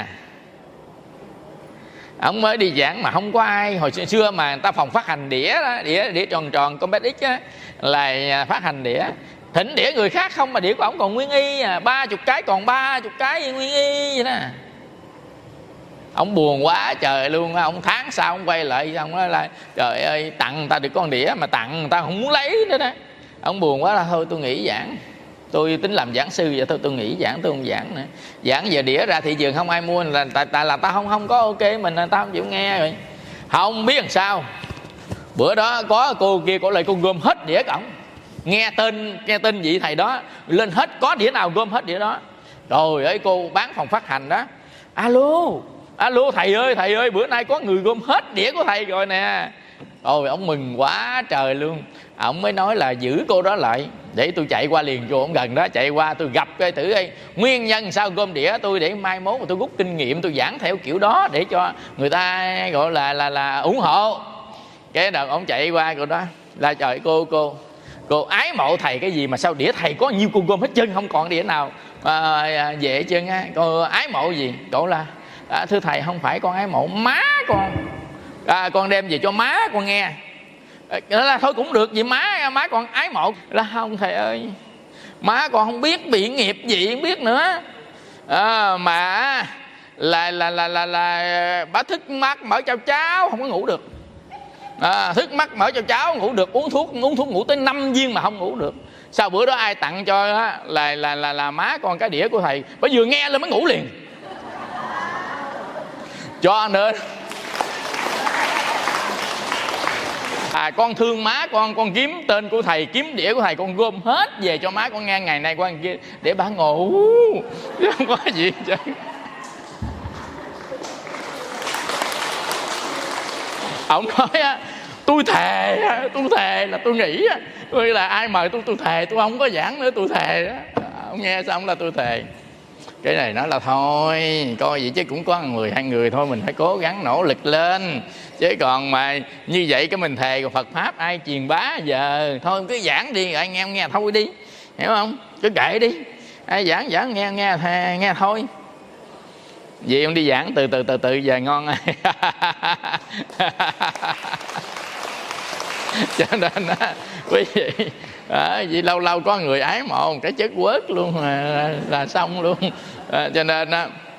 A: ông mới đi giảng mà không có ai. Hồi xưa mà người ta phòng phát hành đĩa đó, đĩa tròn con bé X là phát hành đĩa, thỉnh đĩa người khác không mà đĩa của ông còn nguyên y 30 cái còn 30 cái nguyên y vậy đó. Ông buồn quá trời luôn. Ông tháng sau ông quay lại ông nói là trời ơi tặng người ta được con đĩa mà tặng người ta không muốn lấy nữa đó. Ông buồn quá là thôi tôi nghỉ giảng, tôi tính làm giảng sư vậy thôi, tôi nghỉ giảng, tôi không giảng nữa. Giảng giờ đĩa ra thị trường không ai mua là tại là ta không có ok mình, ta không chịu nghe rồi. Không biết làm sao bữa đó có cô kia cổ lại cô gom hết đĩa cổng, nghe tên vị thầy đó lên hết, có đĩa nào gom hết đĩa đó. Trời ơi cô bán phòng phát hành đó, alo thầy ơi bữa nay có người gom hết đĩa của thầy rồi nè. Ôi ông mừng quá trời luôn. Ông mới nói là giữ cô đó lại để tôi chạy qua liền, vô ông gần đó chạy qua tôi gặp cái thử đây nguyên nhân sao gom đĩa tôi, để mai mốt mà tôi rút kinh nghiệm tôi giảng theo kiểu đó để cho người ta gọi là ủng hộ. Cái đầu ông chạy qua cô đó là trời cô ái mộ thầy cái gì mà sao đĩa thầy có nhiêu cô gom hết chân, không còn đĩa nào về hết trơn á. Cô ái mộ gì? Cậu là thưa thầy không phải con ái mộ, má con đem về cho má con nghe. Nó là thôi cũng được, vì má con ái mộ. Là không thầy ơi, má con không biết bị nghiệp gì không biết nữa mà là bà thức mắt mở cho cháu không có ngủ được. Thức mắt mở cho cháu ngủ được, uống thuốc ngủ tới 5 viên mà không ngủ được. Sau bữa đó ai tặng cho là má con cái đĩa của thầy, bà vừa nghe lên mới ngủ liền. Cho nên con thương má con kiếm tên của thầy, kiếm đĩa của thầy, con gom hết về cho má con nghe ngày nay qua kia để bà ngủ chứ không có gì chứ. Ông nói Tôi thề là tôi nghĩ là ai mời tôi thề tôi không có giảng nữa, tôi thề đó. Ông nghe xong là tôi thề. Cái này nói là thôi coi vậy chứ cũng có 1 2 người thôi, mình phải cố gắng nỗ lực lên, chứ còn mà như vậy cái mình thề Phật pháp ai truyền bá giờ. Thôi cứ giảng đi, ai nghe thôi đi, hiểu không? Cứ kệ đi, ai giảng nghe thôi. Vì ông đi giảng từ về ngon rồi. Cho nên quý vị vì lâu lâu có người ái mộ cái chất quớt luôn là xong luôn. Cho nên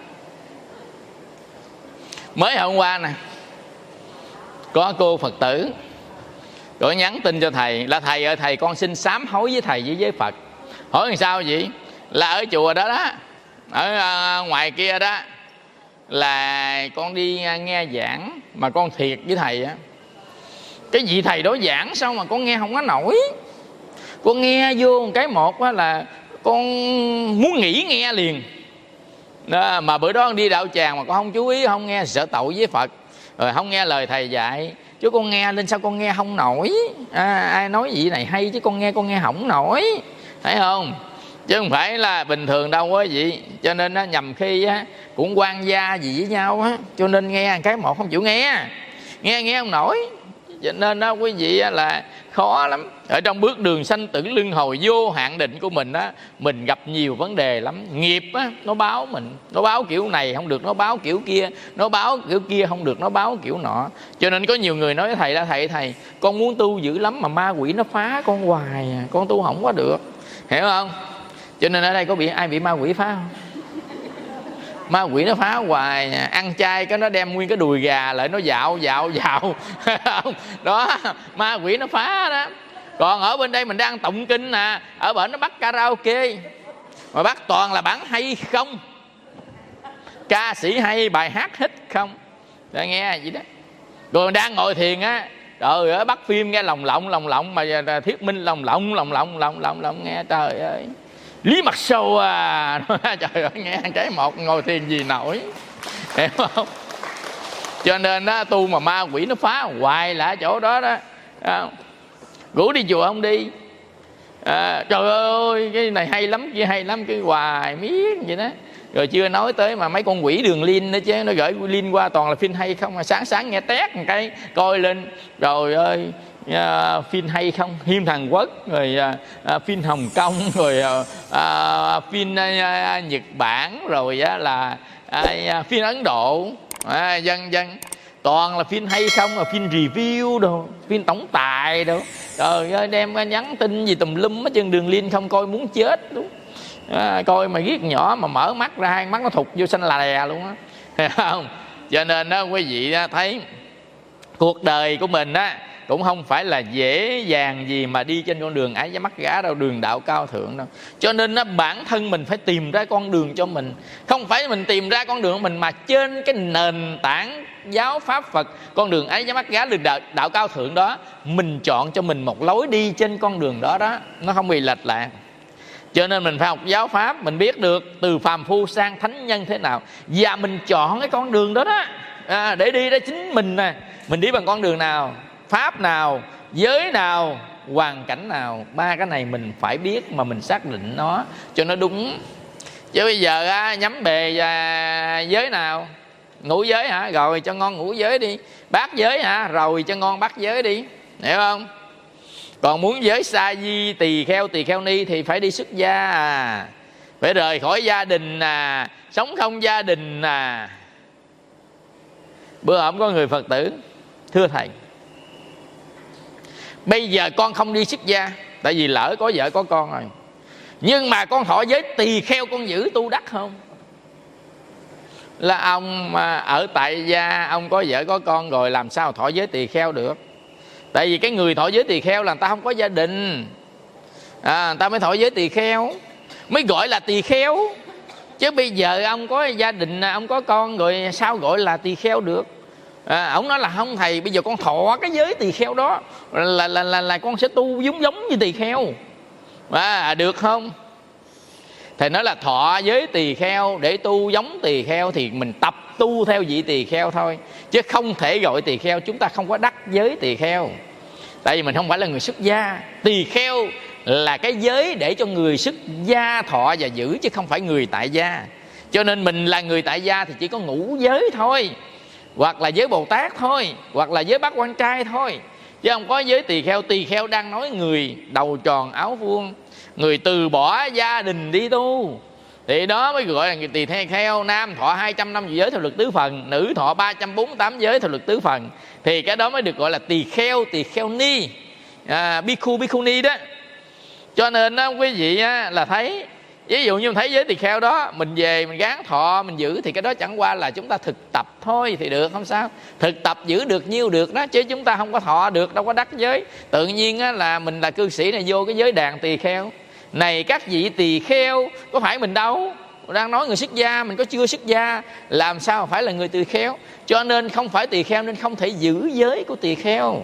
A: mới hôm qua nè, có cô Phật tử có nhắn tin cho thầy là thầy ơi, thầy con xin sám hối với thầy với Phật. Hỏi làm sao vậy? Là ở chùa đó đó, ở ngoài kia đó, là con đi nghe giảng mà con thiệt với thầy á, cái vị thầy đó giảng sao mà con nghe không có nổi. Con nghe vô cái một á là con muốn nghỉ nghe liền đó. Mà bữa đó con đi đạo tràng mà con không chú ý, không nghe, sợ tội với Phật, rồi không nghe lời thầy dạy. Chứ con nghe lên sao con nghe không nổi. Ai nói gì này hay chứ con nghe không nổi, thấy không? Chứ không phải là bình thường đâu á vậy. Cho nên nhầm khi cũng quan gia gì với nhau á, cho nên nghe cái một không chịu nghe không nổi. Cho nên đó quý vị là khó lắm. Ở trong bước đường sanh tử luân hồi vô hạn định của mình đó, mình gặp nhiều vấn đề lắm. Nghiệp á, nó báo mình, nó báo kiểu này không được, nó báo kiểu kia, nó báo kiểu kia không được, nó báo kiểu nọ. Cho nên có nhiều người nói với thầy là thầy con muốn tu dữ lắm mà ma quỷ nó phá con hoài, con tu không có được, hiểu không? Cho nên ở đây có ai bị ma quỷ phá không? Ma quỷ nó phá hoài. Ăn chay cái nó đem nguyên cái đùi gà lại nó dạo đó, ma quỷ nó phá đó. Còn ở bên đây mình đang tụng kinh nè, ở bển nó bắt karaoke mà bắt toàn là bản hay không, ca sĩ hay, bài hát hit không, để nghe gì đó. Rồi đang ngồi thiền á, trời ơi, bắt phim nghe lòng lộng mà thuyết minh lòng lộng nghe, trời ơi, Lý Mặt Sầu trời ơi, nghe cái một ngồi thiền gì nổi, hiểu không? Cho nên đó, tu mà ma quỷ nó phá hoài là ở chỗ đó đó. Rủ đi chùa không đi, trời ơi cái này hay lắm, kia hay lắm, cái hoài miết vậy đó. Rồi chưa nói tới mà mấy con quỷ đường link nữa chứ, nó gửi link qua toàn là phim hay không, mà sáng nghe tét một cái coi lên, rồi ơi phim hay không, phim Hàn Quốc, rồi phim Hồng Kông, rồi phim Nhật Bản, rồi là phim Ấn Độ, dân toàn là phim hay không, là phim review đồ, phim tổng tài đồ. Trời ơi, đem nhắn tin gì tùm lum ở trên đường link không coi muốn chết đúng. Coi mà ghét nhỏ mà mở mắt ra, hai mắt nó thụt vô xanh là đè luôn á, thấy không? Cho nên đó quý vị thấy cuộc đời của mình á cũng không phải là dễ dàng gì mà đi trên con đường ái giá mắc gá đâu, đường đạo cao thượng đâu. Cho nên đó, bản thân mình phải tìm ra con đường cho mình. Không phải mình tìm ra con đường của mình, mà trên cái nền tảng giáo pháp Phật, con đường ái giá mắc gá, đường đạo cao thượng đó, mình chọn cho mình một lối đi trên con đường đó đó, nó không bị lệch lạc. Cho nên mình phải học giáo pháp, mình biết được từ phàm phu sang thánh nhân thế nào, và mình chọn cái con đường đó đó để đi ra chính mình nè. Mình đi bằng con đường nào, pháp nào, giới nào, hoàn cảnh nào, ba cái này mình phải biết mà mình xác định nó cho nó đúng. Chứ bây giờ nhắm bề giới nào, ngũ giới hả, rồi cho ngon ngũ giới đi. Bát giới hả, rồi cho ngon bát giới đi, hiểu không? Còn muốn giới sa di, tỳ kheo ni thì phải đi xuất gia phải rời khỏi gia đình sống không gia đình Bữa hôm có người Phật tử thưa thầy, bây giờ con không đi xuất gia tại vì lỡ có vợ có con rồi, nhưng mà con thọ giới tỳ kheo con giữ tu đắc không? Là ông ở tại gia, ông có vợ có con rồi, làm sao thọ giới tỳ kheo được? Tại vì cái người thọ giới tỳ kheo là người ta không có gia đình, người ta mới thọ giới tỳ kheo, mới gọi là tỳ kheo. Chứ bây giờ ông có gia đình, ông có con rồi, sao gọi là tỳ kheo được? Ông nói là không thầy, bây giờ con thọ cái giới tỳ kheo đó là con sẽ tu giống như tỳ kheo, được không? Thầy nói là thọ giới tỳ kheo để tu giống tỳ kheo thì mình tập tu theo vị tỳ kheo thôi, chứ không thể gọi tỳ kheo. Chúng ta không có đắc giới tỳ kheo, tại vì mình không phải là người xuất gia. Tỳ kheo là cái giới để cho người xuất gia thọ và giữ, chứ không phải người tại gia. Cho nên mình là người tại gia thì chỉ có ngũ giới thôi, hoặc là giới Bồ Tát thôi, hoặc là giới Bát Quan Trai thôi, chứ không có giới tỳ kheo. Tỳ kheo đang nói người đầu tròn áo vuông, người từ bỏ gia đình đi tu, thì đó mới gọi là người tỳ kheo. Nam thọ 250 giới theo luật tứ phần, nữ thọ 348 giới theo luật tứ phần, thì cái đó mới được gọi là tỳ kheo ni, bhikkhu bhikkhuni đó. Cho nên đó, quý vị là thấy, ví dụ như thấy giới tỳ kheo đó, mình về mình gán thọ mình giữ, thì cái đó chẳng qua là chúng ta thực tập thôi thì được, không sao. Thực tập giữ được nhiêu được đó, chứ chúng ta không có thọ được, đâu có đắc giới. Tự nhiên là mình là cư sĩ này vô cái giới đàn tỳ kheo này, các vị tỳ kheo có phải mình đâu. Đang nói người xuất gia, mình có chưa xuất gia, làm sao phải là người tỳ kheo. Cho nên không phải tỳ kheo nên không thể giữ giới của tỳ kheo.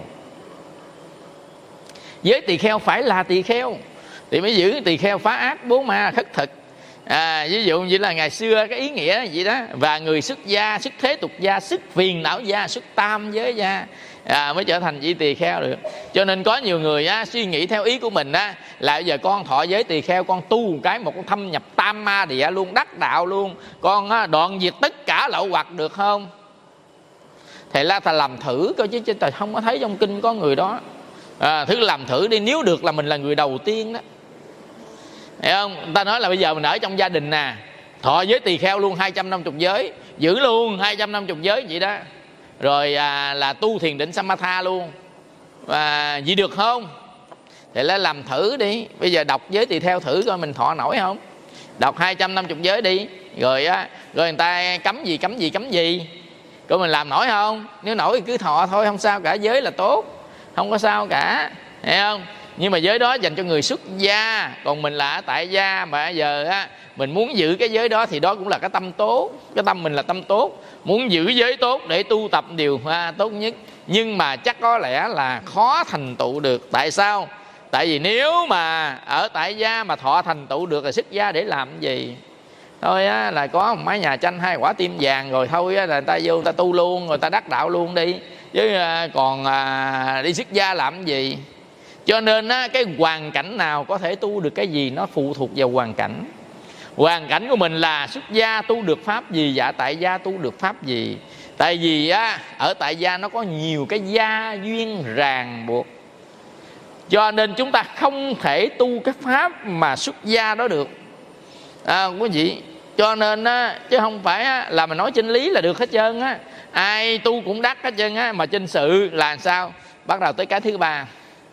A: Giới tỳ kheo phải là tỳ kheo thì mới giữ tỳ kheo phá ác bố ma khất thực. Ví dụ như là ngày xưa cái ý nghĩa vậy đó. Và người xuất gia, xuất thế tục gia, xuất phiền não gia, xuất tam giới gia mới trở thành vị tỳ kheo được. Cho nên có nhiều người suy nghĩ theo ý của mình là bây giờ con thọ giới tỳ kheo, con tu một cái, một con thâm nhập tam ma địa luôn, đắc đạo luôn, con đoạn diệt tất cả lậu hoặc được không? Thầy làm thử coi chứ thầy không có thấy trong kinh có người đó. Thứ làm thử đi, nếu được là mình là người đầu tiên đó, hiểu không? Người ta nói là bây giờ mình ở trong gia đình nè, thọ giới tỳ kheo luôn 250 giới, giữ luôn 250 giới vậy đó, rồi là tu thiền định samatha luôn, và vậy được không? Thì làm thử đi. Bây giờ đọc giới tỳ kheo thử coi mình thọ nổi không. Đọc 250 giới đi, rồi người ta cấm gì coi mình làm nổi không. Nếu nổi thì cứ thọ thôi, không sao cả, giới là tốt, không có sao cả, hiểu không? Nhưng mà giới đó dành cho người xuất gia, còn mình là tại gia mà giờ mình muốn giữ cái giới đó thì đó cũng là cái tâm tốt. Cái tâm mình là tâm tốt, muốn giữ giới tốt để tu tập điều tốt nhất. Nhưng mà chắc có lẽ là khó thành tựu được. Tại sao? Tại vì nếu mà ở tại gia mà thọ thành tựu được là xuất gia để làm cái gì? Thôi là có một mái nhà tranh 2 quả tim vàng rồi thôi là người ta vô người ta tu luôn, rồi người ta đắc đạo luôn đi, chứ còn đi xuất gia làm cái gì? Cho nên cái hoàn cảnh nào có thể tu được cái gì nó phụ thuộc vào hoàn cảnh. Hoàn cảnh của mình là xuất gia tu được pháp gì, dạ tại gia tu được pháp gì. Tại vì ở tại gia nó có nhiều cái gia duyên ràng buộc, cho nên chúng ta không thể tu cái pháp mà xuất gia đó được, quý vị. Cho nên chứ không phải là mình nói trên lý là được hết trơn ai tu cũng đắc hết trơn mà trên sự là sao? Bắt đầu tới cái thứ ba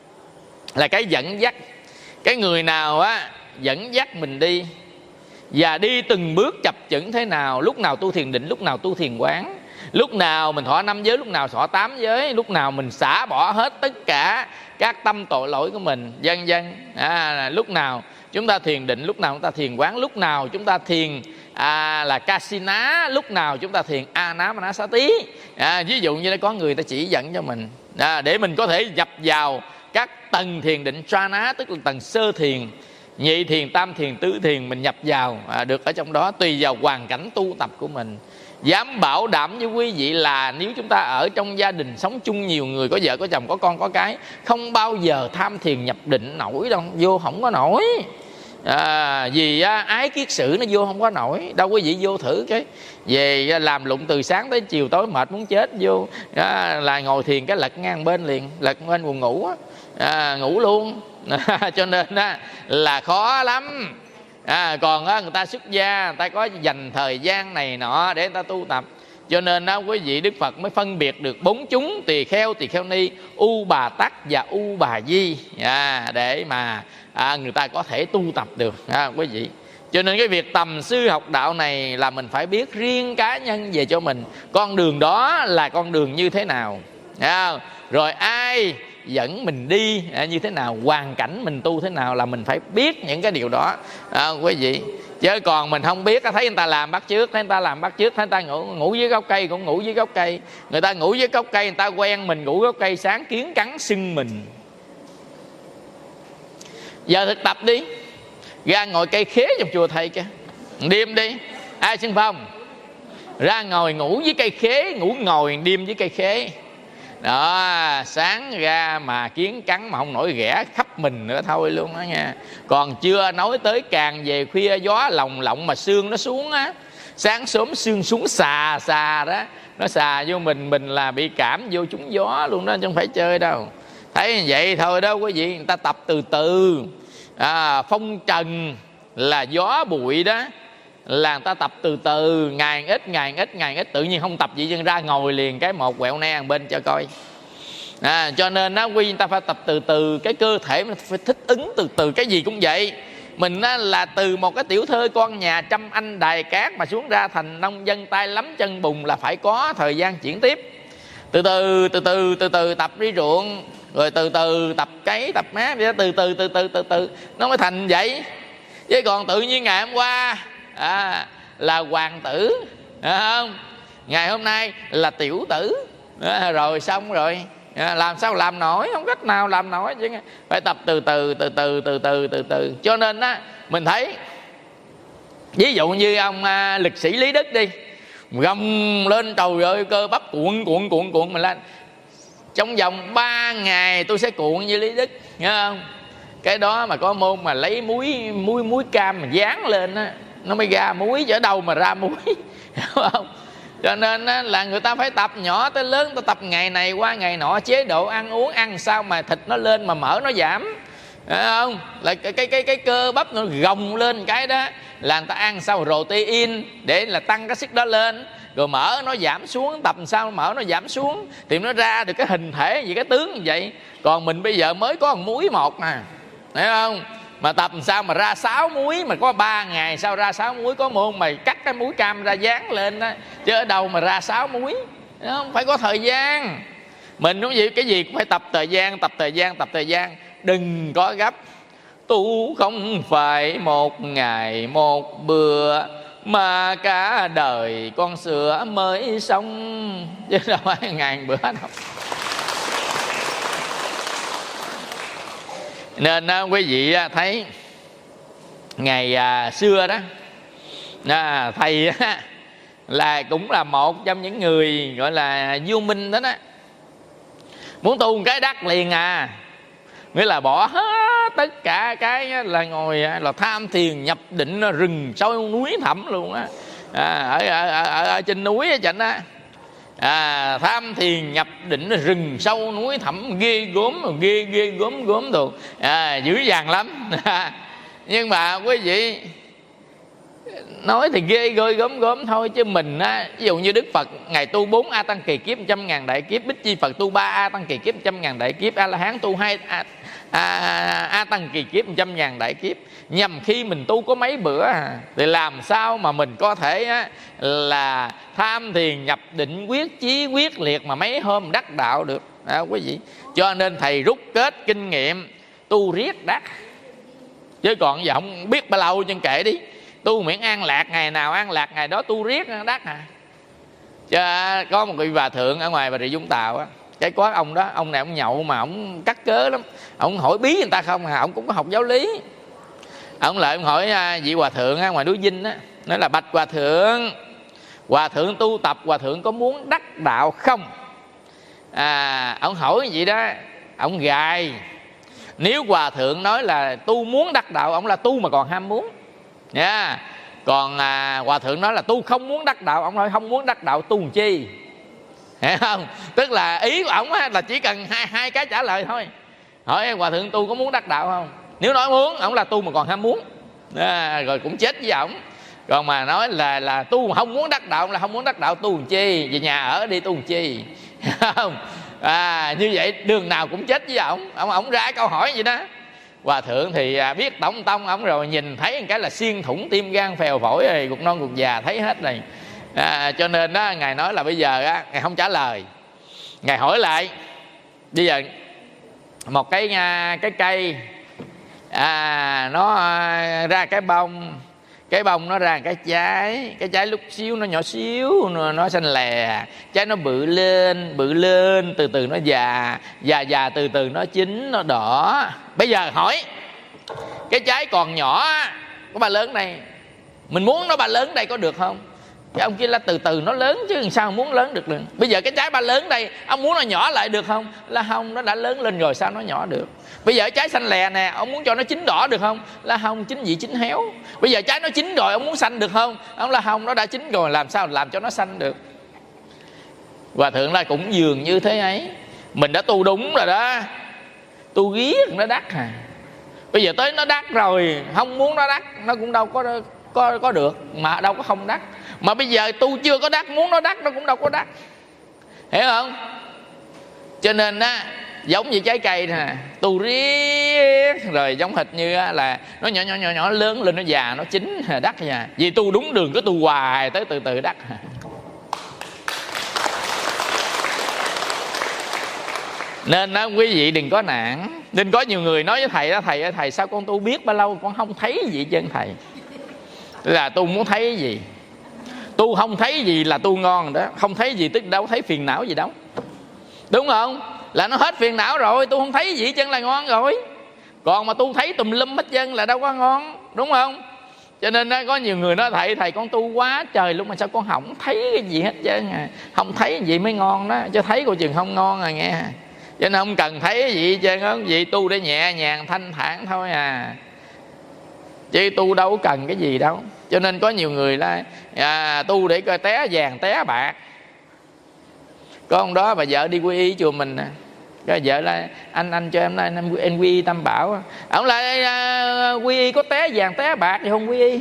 A: là cái dẫn dắt. Cái người nào dẫn dắt mình đi, và đi từng bước chập chững thế nào, lúc nào tu thiền định, lúc nào tu thiền quán, lúc nào mình thọ 5 giới, lúc nào thọ 8 giới, lúc nào mình xả bỏ hết tất cả các tâm tội lỗi của mình, vân vân. Lúc nào chúng ta thiền định, lúc nào chúng ta thiền quán, lúc nào chúng ta thiền là Kasina, lúc nào chúng ta thiền Anapanasati. Ví dụ như có người ta chỉ dẫn cho mình để mình có thể nhập vào các tầng thiền định Jhana, tức là tầng sơ thiền, nhị thiền, tam thiền, tứ thiền, mình nhập vào được ở trong đó, tùy vào hoàn cảnh tu tập của mình. Dám bảo đảm với quý vị là nếu chúng ta ở trong gia đình sống chung nhiều người, có vợ có chồng có con có cái, không bao giờ tham thiền nhập định nổi đâu, vô không có nổi. Vì ái kiết sử nó vô không có nổi đâu. Quý vị vô thử cái về làm lụng từ sáng tới chiều tối mệt muốn chết, vô là ngồi thiền cái lật ngang bên liền, lật bên buồn ngủ ngủ luôn. Cho nên là khó lắm. Còn người ta xuất gia, người ta có dành thời gian này nọ để người ta tu tập. Cho nên quý vị, Đức Phật mới phân biệt được 4 chúng: tỳ kheo ni, u bà tắc và u bà di, để mà người ta có thể tu tập được quý vị. Cho nên cái việc tầm sư học đạo này là mình phải biết riêng cá nhân về cho mình, con đường đó là con đường như thế nào, rồi ai dẫn mình đi như thế nào, hoàn cảnh mình tu thế nào, là mình phải biết những cái điều đó quý vị. Chứ còn mình không biết, thấy người ta làm bắt chước, thấy người ta ngủ dưới gốc cây cũng ngủ dưới gốc cây. Người ta ngủ dưới gốc cây, người ta quen mình ngủ gốc cây, sáng kiến cắn sưng mình. Giờ thực tập đi, ra ngồi cây khế trong chùa thầy kìa, đêm đi, ai xưng phong ra ngồi ngủ với cây khế, ngủ ngồi đêm với cây khế đó. Sáng ra mà kiến cắn mà không nổi ghẻ khắp mình nữa thôi luôn đó nha. Còn chưa nói tới càng về khuya gió lồng lộng mà sương nó xuống á, sáng sớm sương xuống xà xà đó, nó xà vô mình là bị cảm vô trúng gió luôn đó, chứ không phải chơi đâu. Thấy vậy thôi đó quý vị, người ta tập từ từ. Phong trần là gió bụi đó, là người ta tập từ từ, ngày ít, tự nhiên không tập gì chân ra ngồi liền cái một quẹo ne bên cho coi. Cho nên đó quý vị, người ta phải tập từ từ, cái cơ thể nó phải thích ứng từ từ. Cái gì cũng vậy, mình là từ một cái tiểu thơ con nhà trăm anh đài cát mà xuống ra thành nông dân tay lắm chân bùn, là phải có thời gian chuyển tiếp. Từ từ tập đi ruộng, rồi từ từ tập cấy tập mát, từ từ nó mới thành vậy. Chứ còn tự nhiên ngày hôm qua là hoàng tử, không? Ngày hôm nay là tiểu tử, rồi xong rồi làm sao làm nổi, không cách nào làm nổi chứ. Phải tập từ từ. Cho nên á, mình thấy ví dụ như ông lực sĩ Lý Đức đi, gồng lên trời ơi, cơ bắp cuộn mình lên. Trong vòng 3 ngày tôi sẽ cuộn như Lý Đức, nghe không? Cái đó mà có môn mà lấy muối cam mà dán lên á, nó mới ra muối, chứ ở đâu mà ra muối, hiểu không? Cho nên á, là người ta phải tập nhỏ tới lớn, ta tập ngày này qua ngày nọ, chế độ ăn uống, ăn sao mà thịt nó lên mà mỡ nó giảm, hiểu không? Là cái cơ bắp nó gồng lên cái đó, là người ta ăn sao protein để là tăng cái sức đó lên, rồi mỡ nó giảm xuống, tập sao mỡ nó giảm xuống thì nó ra được cái hình thể gì, cái tướng như vậy. Còn mình bây giờ mới có một múi một nè, hiểu không? Mà tập sao mà ra 6 múi, mà có 3 ngày sau ra 6 múi. Có môn mày cắt cái múi cam ra dán lên đó, chứ ở đâu mà ra 6 múi, không? Phải có thời gian. Mình cũng vậy, cái gì cũng phải tập thời gian. Đừng có gấp. Tu không phải một ngày một bữa, mà cả đời con sữa mới xong, chứ đâu phải ngày bữa đâu. Nên quý vị thấy ngày xưa đó, thầy là cũng là một trong những người gọi là vô minh đó đó. Muốn tu một cái đắc liền nghĩa là bỏ hết tất cả cái là ngồi là tham thiền nhập định rừng sâu núi thẳm luôn á. Ở trên núi á chảnh á, tham thiền nhập định rừng sâu núi thẳm, ghê gớm đồ, dữ dằn lắm. Nhưng mà quý vị nói thì ghê gớm thôi, chứ mình á, ví dụ như Đức Phật ngày tu 4 A Tăng Kỳ Kiếp 100.000 đại kiếp, Bích Chi Phật tu 3 A Tăng Kỳ Kiếp 100.000 đại kiếp, A La Hán tu 2 A Tăng Kỳ Kiếp 100.000 đại kiếp. Nhằm khi mình tu có mấy bữa thì làm sao mà mình có thể là tham thiền nhập định quyết chí quyết liệt mà mấy hôm đắc đạo được, quý vị. Cho nên thầy rút kết kinh nghiệm tu riết đắc, chứ còn giờ không biết bao lâu chân kệ đi. Tu miễn an lạc, ngày nào an lạc ngày đó tu riết đắc Chứ có một vị hòa thượng ở ngoài Bà Rịa Vũng Tàu á, cái có ông đó, ông này ông nhậu mà ông cắt cớ lắm. Ông hỏi bí người ta không ông cũng có học giáo lý. Ông lại ông hỏi vị hòa thượng ngoài núi Vinh á, nói là: bạch hòa thượng tu tập, hòa thượng có muốn đắc đạo không? Ông hỏi vậy đó, ông gài. Nếu hòa thượng nói là tu muốn đắc đạo, ông là tu mà còn ham muốn nha. Còn hòa thượng nói là tu không muốn đắc đạo, ông nói không muốn đắc đạo tu làm chi, hiểu không? Tức là ý của ổng là chỉ cần hai cái trả lời thôi. Hỏi hòa thượng tu có muốn đắc đạo không? Nếu nói muốn, ổng là tu mà còn ham muốn, rồi cũng chết với ổng. Còn mà nói là tu mà không muốn đắc đạo, là không muốn đắc đạo tu làm chi, về nhà ở đi tu làm chi, không? Như vậy đường nào cũng chết với ổng ra câu hỏi vậy đó. Hòa thượng thì biết tổng tông ổng rồi, nhìn thấy một cái là xuyên thủng tim gan phèo phổi rồi, gục non gục già thấy hết rồi. Cho nên đó, ngài nói là bây giờ ngài không trả lời. Ngài hỏi lại: bây giờ một cái cây nó ra cái bông nó ra cái trái lúc xíu nó nhỏ xíu, nó xanh lè, trái nó bự lên, từ từ nó già, từ từ nó chín, nó đỏ. Bây giờ hỏi cái trái còn nhỏ có ba lớn đây, mình muốn nó ba lớn đây có được không? Cái ông kia là từ từ nó lớn chứ sao muốn lớn được. Bây giờ cái trái ba lớn đây, ông muốn nó nhỏ lại được không? Là không, nó đã lớn lên rồi sao nó nhỏ được. Bây giờ trái xanh lè nè, ông muốn cho nó chín đỏ được không? Là không, chín vị chín héo. Bây giờ trái nó chín rồi, ông muốn xanh được không? Ông là không, nó đã chín rồi, làm sao làm cho nó xanh được. Hòa thượng là cũng dường như thế ấy. Mình đã tu đúng rồi đó, tu ghét nó đắc à. Bây giờ tới nó đắc rồi, không muốn nó đắc, nó cũng đâu có được, mà đâu có không đắc. Mà bây giờ tu chưa có đắc, muốn nó đắc nó cũng đâu có đắc, hiểu không? Cho nên á, giống như trái cây nè, tu riết rồi giống hệt như là nó nhỏ lớn lên, nó già, nó chín đắc già. Vì tu đúng đường cứ tu hoài tới từ từ đắc. Nên đó, quý vị đừng có nản. Nên có nhiều người nói với thầy đó, thầy ơi thầy sao con tu biết bao lâu con không thấy gì trên thầy. Là tu muốn thấy gì? Tu không thấy gì là tu ngon đó. Không thấy gì tức đâu thấy phiền não gì đâu, đúng không? Là nó hết phiền não rồi, tu không thấy gì chân là ngon rồi. Còn mà tu thấy tùm lum hết chân là đâu có ngon, đúng không? Cho nên đó, có nhiều người nói thầy con tu quá trời luôn mà sao con không thấy cái gì hết trơn à. Không thấy gì mới ngon đó, chứ thấy coi chừng không ngon à nghe. Cho nên không cần thấy cái gì hết trơn á, vì tu để nhẹ nhàng thanh thản thôi à, chứ tu đâu có cần cái gì đâu. Cho nên có nhiều người là tu để coi té vàng té bạc. Có ông đó bà vợ đi quy y chùa mình nè, cái vợ là anh cho em quy y Tam Bảo. Ông lại quy y có té vàng té bạc thì không quy y.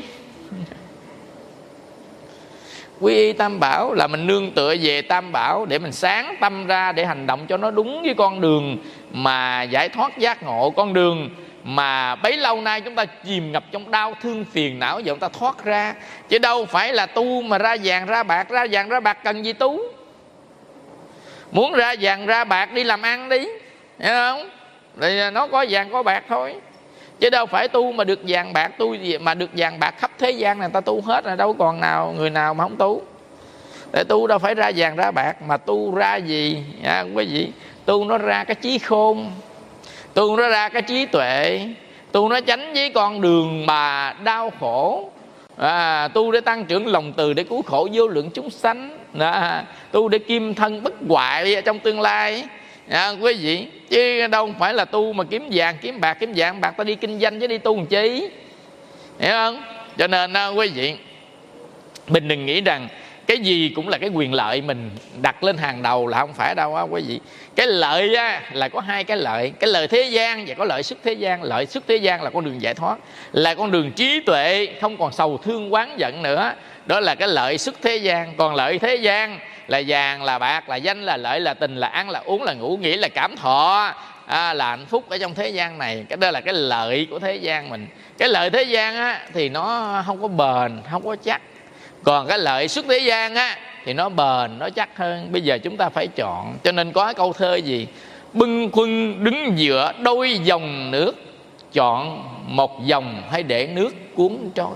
A: Quy y Tam Bảo là mình nương tựa về Tam Bảo để mình sáng tâm ra, để hành động cho nó đúng với con đường mà giải thoát giác ngộ, con đường mà bấy lâu nay chúng ta chìm ngập trong đau thương phiền não, giờ chúng ta thoát ra. Chứ đâu phải là tu mà ra vàng ra bạc. Ra vàng ra bạc cần gì tu? Muốn ra vàng ra bạc đi làm ăn đi, hiểu không? Thì nó có vàng có bạc thôi, chứ đâu phải tu mà được vàng bạc. Tu gì mà được vàng bạc khắp thế gian này ta tu hết rồi, đâu còn người nào mà không tu. Để tu đâu phải ra vàng ra bạc, mà tu ra gì quý vị? Tu nó ra cái trí khôn, tu nó ra cái trí tuệ, tu nó tránh với con đường mà đau khổ, tu để tăng trưởng lòng từ, để cứu khổ vô lượng chúng sanh, tu để kim thân bất hoại trong tương lai, quý vị. Chứ đâu phải là tu mà kiếm vàng kiếm bạc. Kiếm vàng bạc ta đi kinh doanh chứ đi tu làm chi, hiểu không? Cho nên quý vị, mình đừng nghĩ rằng cái gì cũng là cái quyền lợi mình đặt lên hàng đầu, là không phải đâu á quý vị. Cái lợi á, là có hai cái lợi. Cái lợi thế gian và có lợi xuất thế gian. Lợi xuất thế gian là con đường giải thoát, là con đường trí tuệ, không còn sầu thương oán giận nữa. Đó là cái lợi xuất thế gian. Còn lợi thế gian là vàng là bạc, là danh là lợi, là tình, là ăn là uống, là ngủ nghỉ, là cảm thọ, là hạnh phúc ở trong thế gian này. Cái đó là cái lợi của thế gian mình. Cái lợi thế gian á, thì nó không có bền, không có chắc. Còn cái lợi xuất thế gian á, thì nó bền, nó chắc hơn. Bây giờ chúng ta phải chọn. Cho nên có câu thơ gì? Bâng khuâng đứng giữa đôi dòng nước, chọn một dòng hay để nước cuốn trôi.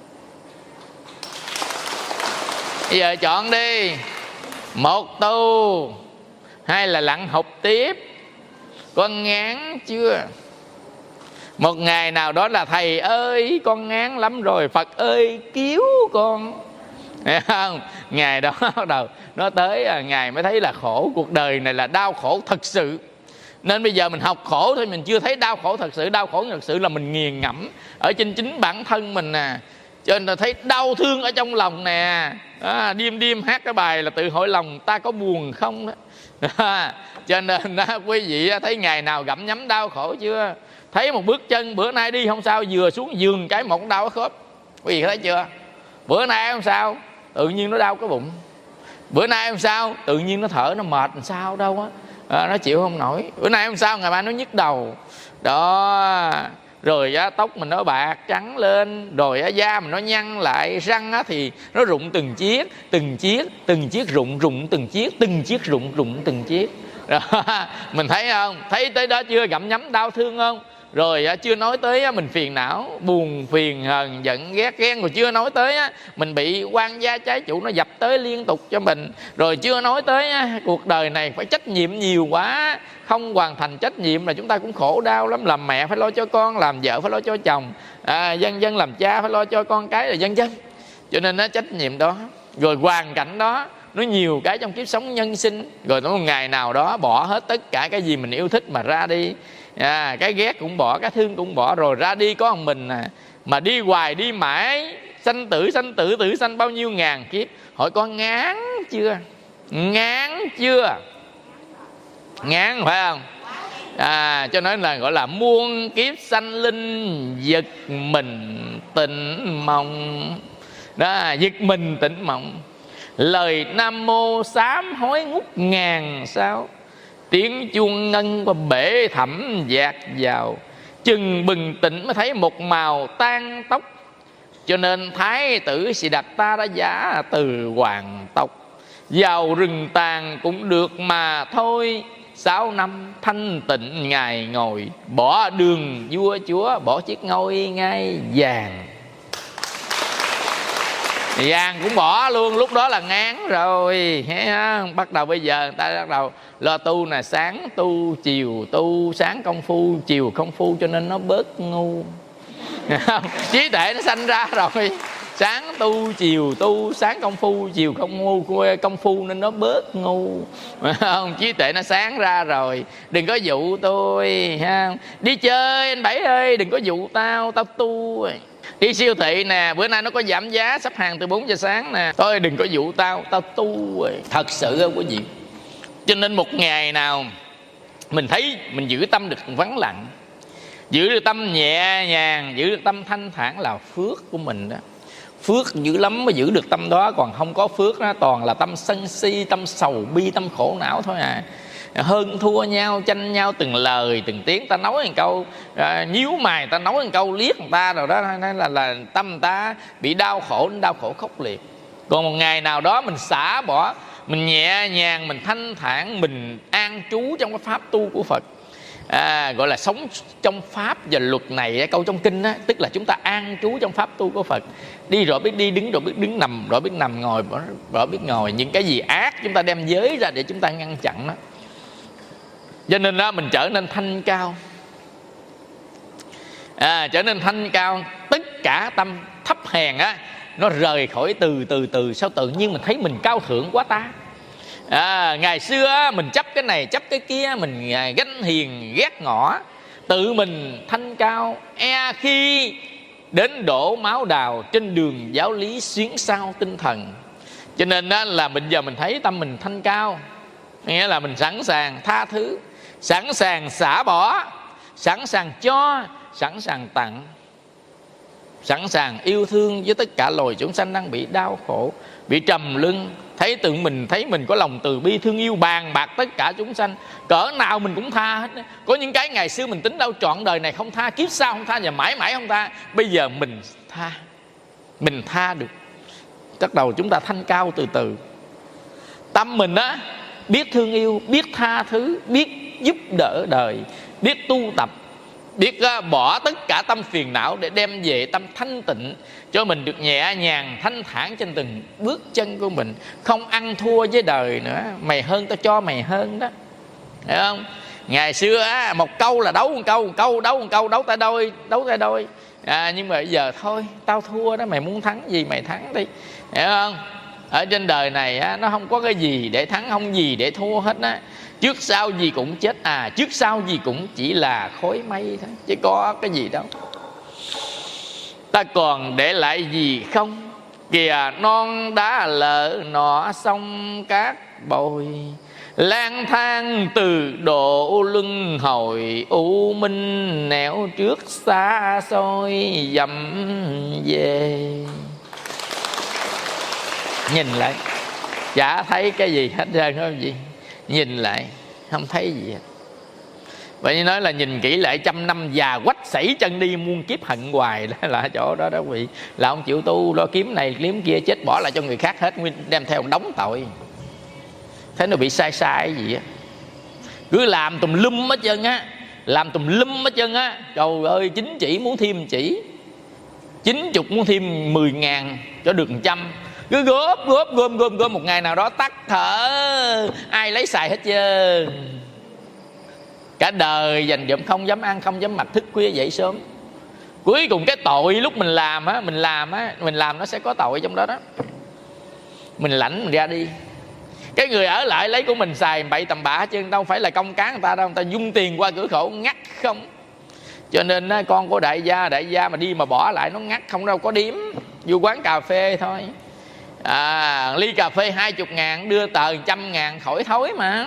A: Bây giờ chọn đi, một tu hay là lặn học tiếp. Con ngán chưa? Một ngày nào đó là thầy ơi con ngán lắm rồi, Phật ơi cứu con, hiểu không? Ngày đó bắt đầu nó tới, ngày mới thấy là khổ. Cuộc đời này là đau khổ thật sự. Nên bây giờ mình học khổ thôi, mình chưa thấy đau khổ thật sự. Đau khổ thật sự là mình nghiền ngẫm ở trên chính bản thân mình nè. Cho nên là thấy đau thương ở trong lòng nè. Đêm hát cái bài là tự hỏi lòng ta có buồn không đó. Cho nên quý vị thấy ngày nào gặm nhấm đau khổ chưa? Thấy một bước chân bữa nay đi không sao, vừa xuống giường cái một đau ở khớp. Quý vị thấy chưa? Bữa nay không sao, tự nhiên nó đau cái bụng. Bữa nay không sao, tự nhiên nó thở nó mệt làm sao đâu á, nó chịu không nổi. Bữa nay không sao, ngày mai nó nhức đầu đó. Rồi tóc mình nó bạc trắng lên, rồi da mình nó nhăn lại, răng thì nó rụng từng chiếc rụng từng chiếc rụng từng chiếc đó. Mình thấy không? Thấy tới đó chưa? Gặm nhấm đau thương không? Rồi chưa nói tới mình phiền não, buồn phiền hờn giận ghét ghen. Rồi chưa nói tới mình bị quan gia trái chủ nó dập tới liên tục cho mình. Rồi chưa nói tới cuộc đời này phải trách nhiệm nhiều quá, không hoàn thành trách nhiệm là chúng ta cũng khổ đau lắm. Làm mẹ phải lo cho con, làm vợ phải lo cho chồng, dân dân làm cha phải lo cho con cái, rồi dân dân. Cho nên trách nhiệm đó, rồi hoàn cảnh đó, nó nhiều cái trong kiếp sống nhân sinh. Rồi một ngày nào đó bỏ hết tất cả cái gì mình yêu thích mà ra đi, cái ghét cũng bỏ, cái thương cũng bỏ, rồi ra đi có một mình mà đi hoài đi mãi, sanh tử tử sanh bao nhiêu ngàn kiếp. Hỏi con ngán chưa? Ngán chưa? Ngán phải không? Cho nên là gọi là muôn kiếp sanh linh, giật mình tỉnh mộng. Đó, giật mình tỉnh mộng. Lời Nam Mô sám hối ngút ngàn sao, tiếng chuông ngân qua bể thẳm dạt vào. Chừng bừng tỉnh mới thấy một màu tan tóc, cho nên Thái tử Siddhartha đã giả từ hoàng tộc. Vào rừng tàn cũng được mà thôi, 6 năm thanh tịnh Ngài ngồi, bỏ đường vua chúa, bỏ chiếc ngôi ngai vàng. Vàng cũng bỏ luôn, lúc đó là ngán rồi. Bắt đầu bây giờ người ta bắt đầu lo tu nè, sáng tu, chiều tu, sáng công phu, chiều công phu, cho nên nó bớt ngu. Trí tuệ nó sanh ra rồi. Sáng tu, chiều tu, sáng công phu, chiều không ngu, công phu nên nó bớt ngu. Trí tuệ nó sáng ra rồi. Đừng có dụ tôi ha. Đi chơi anh Bảy ơi, đừng có dụ tao, tao tu rồi. Đi siêu thị nè, bữa nay nó có giảm giá, sắp hàng từ 4 giờ sáng nè, thôi đừng có dụ tao, tao tu rồi. Thật sự không có gì. Cho nên một ngày nào mình thấy mình giữ tâm được vắng lặng, giữ được tâm nhẹ nhàng, giữ được tâm thanh thản là phước của mình đó. Phước dữ lắm mới giữ được tâm đó. Còn không có phước đó, toàn là tâm sân si, tâm sầu bi, tâm khổ não thôi hơn thua nhau, tranh nhau từng lời từng tiếng. Ta nói một câu nhíu mày, ta nói một câu liếc người ta rồi đó, là tâm người ta bị đau khổ khốc liệt. Còn một ngày nào đó mình xả bỏ, mình nhẹ nhàng, mình thanh thản, mình an trú trong cái pháp tu của Phật, gọi là sống trong pháp và luật này. Câu trong kinh á, tức là chúng ta an trú trong pháp tu của Phật. Đi rồi biết đi, đứng rồi biết đứng, nằm rồi biết nằm, ngồi rồi biết ngồi. Những cái gì ác chúng ta đem giới ra để chúng ta ngăn chặn nó. Cho nên đó mình trở nên thanh cao, trở nên thanh cao. Tất cả tâm thấp hèn á, nó rời khỏi từ. Sao tự nhiên mình thấy mình cao thượng quá ta? Ngày xưa á, mình chấp cái này chấp cái kia, mình ganh hiền ghét ngõ. Tự mình thanh cao, khi đến đổ máu đào, trên đường giáo lý xuyến sao tinh thần. Cho nên đó là bây giờ mình thấy tâm mình thanh cao, nghĩa là mình sẵn sàng tha thứ, sẵn sàng xả bỏ, sẵn sàng cho, sẵn sàng tặng, sẵn sàng yêu thương với tất cả loài chúng sanh đang bị đau khổ, bị trầm luân. Thấy mình có lòng từ bi thương yêu bàn bạc tất cả chúng sanh, cỡ nào mình cũng tha hết. Có những cái ngày xưa mình tính đâu trọn đời này không tha, kiếp sau không tha, và mãi mãi không tha. Bây giờ mình tha được. Bắt đầu chúng ta thanh cao từ. Tâm mình á, biết thương yêu, biết tha thứ, biết giúp đỡ đời, biết tu tập, biết bỏ tất cả tâm phiền não để đem về tâm thanh tịnh, cho mình được nhẹ nhàng thanh thản trên từng bước chân của mình. Không ăn thua với đời nữa. Mày hơn tao cho mày hơn đó, hiểu không? Ngày xưa á, một câu là đấu một câu, đấu một câu, đấu tay đôi. Nhưng mà bây giờ thôi, tao thua đó, mày muốn thắng gì mày thắng đi, hiểu không? Ở trên đời này á, nó không có cái gì để thắng, không gì để thua hết á. Trước sau gì cũng chết, trước sau gì cũng chỉ là khói mây thôi, chứ có cái gì đâu. Ta còn để lại gì không? Kìa non đá lợ nọ sông cát bồi, lang thang từ độ luân hồi, u minh nẻo trước xa xôi dầm về. Nhìn lại chả thấy cái gì hết trơn, không gì. Nhìn lại không thấy gì hết. Vậy như nói là nhìn kỹ lại 100 năm già quách sảy chân đi, muôn kiếp hận hoài. Đó là chỗ đó đó quý vị. Là ông chịu tu, lo kiếm này kiếm kia, chết bỏ lại cho người khác hết, đem theo ông đóng tội. Thế nó bị sai gì á, cứ làm tùm lum hết trơn á. làm tùm lum hết trơn á. Trời ơi, 9 chỉ muốn thêm chỉ, 90 muốn thêm 10.000 cho được 100. Cứ gom một ngày nào đó tắt thở, ai lấy xài hết trơn. Cả đời dành dụm không dám ăn, không dám mặc, thức khuya dậy sớm. Cuối cùng cái tội lúc mình làm nó sẽ có tội trong đó đó. Mình lãnh mình ra đi. Cái người ở lại lấy của mình xài bậy tầm bạ chứ đâu phải là công cán người ta đâu. Người ta dung tiền qua cửa khẩu ngắt không. Cho nên con của đại gia mà đi mà bỏ lại nó ngắt không đâu có điếm. Vô quán cà phê thôi, ly cà phê 20.000 đưa tờ 100.000 khỏi thối mà.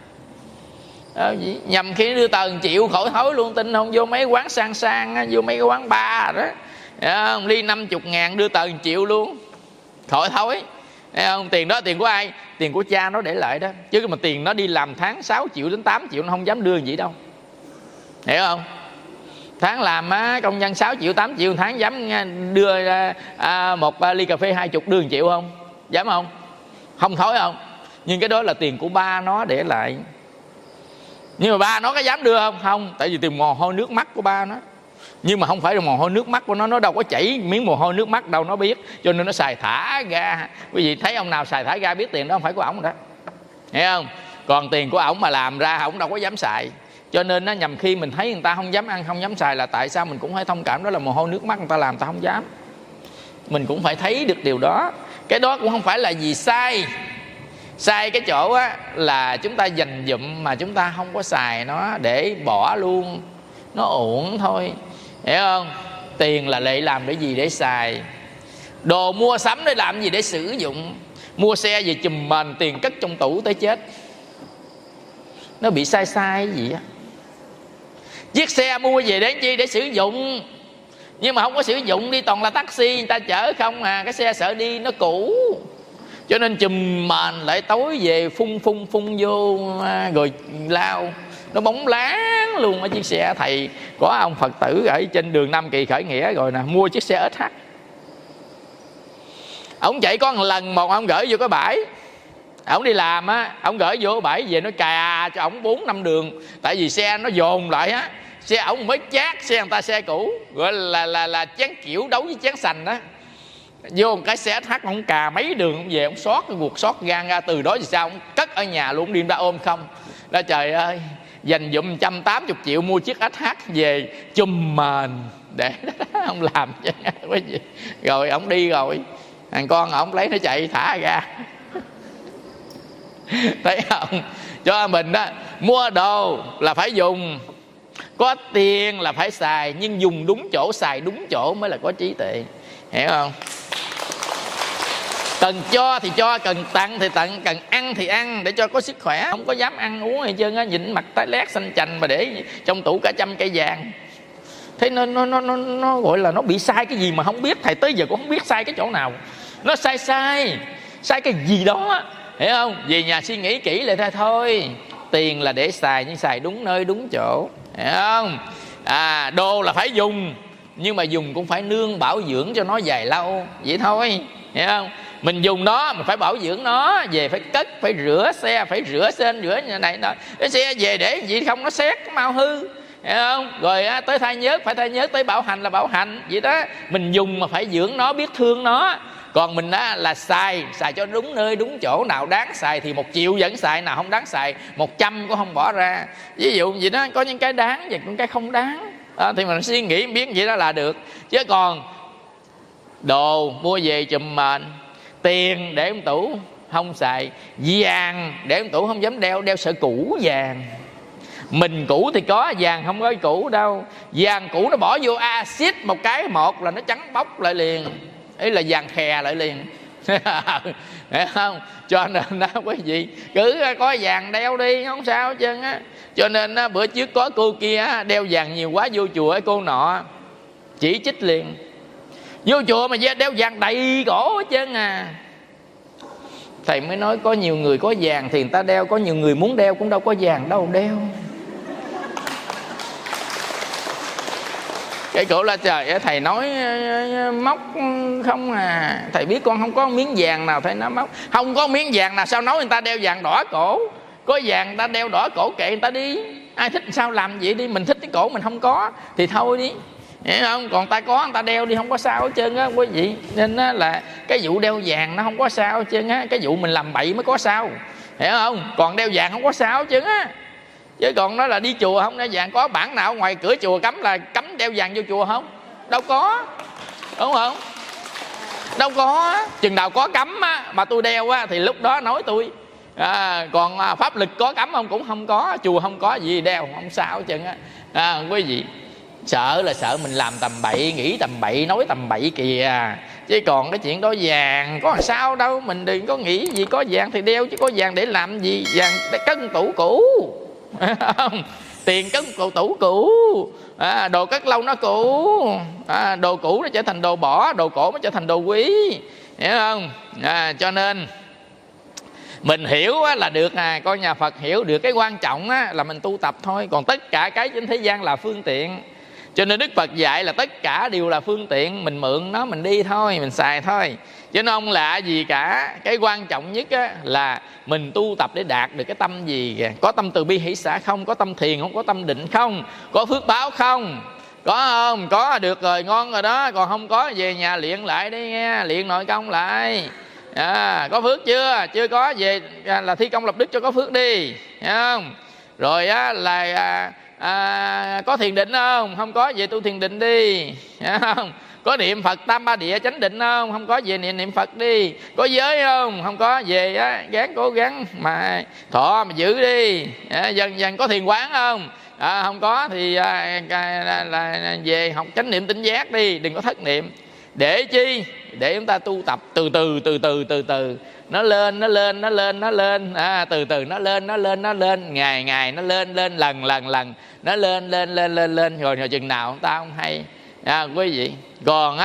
A: Nhầm khi đưa tờ 1 triệu khỏi thối luôn. Tin không? Vô mấy quán sang vô mấy cái quán bar đó, ly 50.000 đưa tờ 1 triệu luôn, khỏi thối. Thấy không? Tiền đó tiền của ai? Tiền của cha nó để lại đó. Chứ mà tiền nó đi làm tháng 6 triệu đến 8 triệu nó không dám đưa gì đâu. Hiểu không? Tháng làm công nhân 6 triệu 8 triệu tháng dám đưa một ly cà phê 20 đưa 1 triệu không? Dám không? Không thối không? Nhưng cái đó là tiền của ba nó để lại. Nhưng mà ba nó có dám đưa không? Không. Tại vì tiền mồ hôi nước mắt của ba nó. Nhưng mà không phải là mồ hôi nước mắt của nó đâu có chảy miếng mồ hôi nước mắt đâu, nó biết. Cho nên nó xài thả ga. Quý vị thấy ông nào xài thả ga biết tiền đó không phải của ổng đó. Hiểu không? Còn tiền của ổng mà làm ra ổng đâu có dám xài. Cho nên nó nhằm khi mình thấy người ta không dám ăn, không dám xài là tại sao mình cũng phải thông cảm, đó là mồ hôi nước mắt người ta làm, ta không dám. Mình cũng phải thấy được điều đó. Cái đó cũng không phải là gì sai. Sai cái chỗ á là chúng ta dành dụm mà chúng ta không có xài nó để bỏ luôn, nó uổng thôi. Hiểu không? Tiền là để làm để gì? Để xài. Đồ mua sắm để làm gì? Để sử dụng. Mua xe về chùm mền, tiền cất trong tủ tới chết. Nó bị sai cái gì á. Chiếc xe mua về để chi? Để sử dụng. Nhưng mà không có sử dụng, đi toàn là taxi người ta chở không à. Cái xe sợ đi nó cũ, cho nên chùm mền lại tối về phun vô rồi lao, nó bóng láng luôn ở chiếc xe. Thầy có ông Phật tử ở trên đường Nam Kỳ khởi nghĩa rồi nè, mua chiếc xe SH. Ông chạy có một lần một, ông gửi vô cái bãi. Ông đi làm á, ông gửi vô cái bãi về nó cà cho ổng 4-5 đường. Tại vì xe nó dồn lại á. Xe ổng mới chát, xe người ta xe cũ, gọi là chén kiểu đấu với chén sành đó. Vô một cái xe SH ông cà mấy đường ông về, ông xót cái guộc xót gan ra. Từ đó thì sao ông cất ở nhà luôn, đi ra ôm không. Đó trời ơi, dành dụm 180 triệu mua chiếc SH về chùm mền để ông làm chứ quý vị. Rồi ông đi rồi, thằng con ông lấy nó chạy thả ra. Thấy không? Cho mình đó, mua đồ là phải dùng, có tiền là phải xài, nhưng dùng đúng chỗ, xài đúng chỗ mới là có trí tuệ. Hiểu không? Cần cho thì cho, cần tặng thì tặng, cần ăn thì ăn để cho có sức khỏe. Không có dám ăn uống hay trơn á, nhìn mặt tái lét xanh chành mà để trong tủ cả 100 cây vàng. Thế nó gọi là nó bị sai cái gì mà không biết. Thầy tới giờ cũng không biết sai cái chỗ nào. Nó sai cái gì đó, hiểu không? Về nhà suy nghĩ kỹ lại thôi. Tiền là để xài, nhưng xài đúng nơi đúng chỗ, hiểu không? Đồ là phải dùng, nhưng mà dùng cũng phải nương bảo dưỡng cho nó dài lâu, vậy thôi, hiểu không? Mình dùng nó mình phải bảo dưỡng nó, về phải cất, phải rửa xe, phải rửa sên, rửa như này đó. Cái xe về để gì không nó xét, nó mau hư, hiểu không? Rồi tới thay nhớt phải thay nhớt, tới bảo hành là bảo hành, vậy đó. Mình dùng mà phải dưỡng nó, biết thương nó. Còn mình là xài cho đúng nơi đúng chỗ. Nào đáng xài thì 1 triệu vẫn xài, nào không đáng xài 100 cũng không bỏ ra. Ví dụ vậy đó, có những cái đáng và những cái không đáng. Thì mình suy nghĩ biết vậy đó là được. Chứ còn đồ mua về chùm mền, tiền để trong tủ không xài, vàng để trong tủ không dám đeo, đeo sợ cũ vàng. Mình cũ thì có, vàng không có cũ đâu. Vàng cũ nó bỏ vô axit một cái một là nó trắng bóc lại liền, ấy là vàng khè lại liền. Hiểu không? Cho nên đó quý vị cứ có vàng đeo đi, không sao hết trơn á. Cho nên bữa trước có cô kia đeo vàng nhiều quá vô chùa, cô nọ chỉ trích liền. Vô chùa mà đeo vàng đầy cổ hết trơn à. Thầy mới nói có nhiều người có vàng thì người ta đeo, có nhiều người muốn đeo cũng đâu có vàng đâu đeo. Cái cổ là trời ơi, thầy nói móc không à. Thầy biết con không có miếng vàng nào thầy nói móc. Không có miếng vàng nào sao nói người ta đeo vàng đỏ cổ. Có vàng người ta đeo đỏ cổ kệ người ta đi. ai thích sao làm vậy đi, mình thích cái cổ mình không có thì thôi đi, hiểu không? Còn ta có người ta đeo đi không có sao hết trơn á quý vị. Nên á, là cái vụ đeo vàng nó không có sao hết trơn á, cái vụ mình làm bậy mới có sao, hiểu không? Còn đeo vàng không có sao hết trơn á. Chứ còn nói là đi chùa không đeo vàng, có bản nào ngoài cửa chùa cấm là cấm đeo vàng vô chùa không? Đâu có, đúng không? Đâu có. Chừng nào có cấm á, mà tôi đeo á, thì lúc đó nói tôi. Còn pháp lực có cấm không? Cũng không có. Chùa không có gì đeo, không sao hết trơn á. Quý vị, sợ là sợ mình làm tầm bậy, nghĩ tầm bậy, nói tầm bậy kìa. Chứ còn cái chuyện đó vàng có làm sao đâu. Mình đừng có nghĩ gì có vàng thì đeo, chứ có vàng để làm gì? Vàng để cất tủ cũ, không? Tiền cất tủ cũ, đồ cất lâu nó cũ, đồ cũ nó trở thành đồ bỏ, đồ cổ nó trở thành đồ quý, hiểu không? Cho nên mình hiểu là được, coi nhà Phật hiểu được cái quan trọng là mình tu tập thôi. Còn tất cả cái trên thế gian là phương tiện. Cho nên Đức Phật dạy là tất cả đều là phương tiện, mình mượn nó mình đi thôi, mình xài thôi, chứ nó không lạ gì cả. Cái quan trọng nhất là mình tu tập để đạt được cái tâm gì kìa. Có tâm từ bi hỷ xả không? Có tâm thiền không? Có tâm định không? Có phước báo không? Có không? Có được rồi, ngon rồi đó. Còn không có về nhà luyện lại đi nghe, luyện nội công lại. Có phước chưa? Chưa có, về là thi công lập đức cho có phước đi, hiểu không? Rồi là có thiền định không? Không có, về tu thiền định đi, hiểu không? Có niệm Phật tam ba địa chánh định không? Không có, về niệm Phật đi. Có giới không? Không có, về gắng cố gắng mà thọ mà giữ đi. Dần dần có thiền quán không? Không có thì là về học chánh niệm tỉnh giác đi, đừng có thất niệm. Để chi? Để chúng ta tu tập từ từ nó lên, nó lên, nó lên, nó lên, từ từ nó lên, nó lên, nó lên, ngày ngày nó lên, lên lần nó lên, lên, lên, lên, lên, rồi chừng nào ta không hay, quý vị. Còn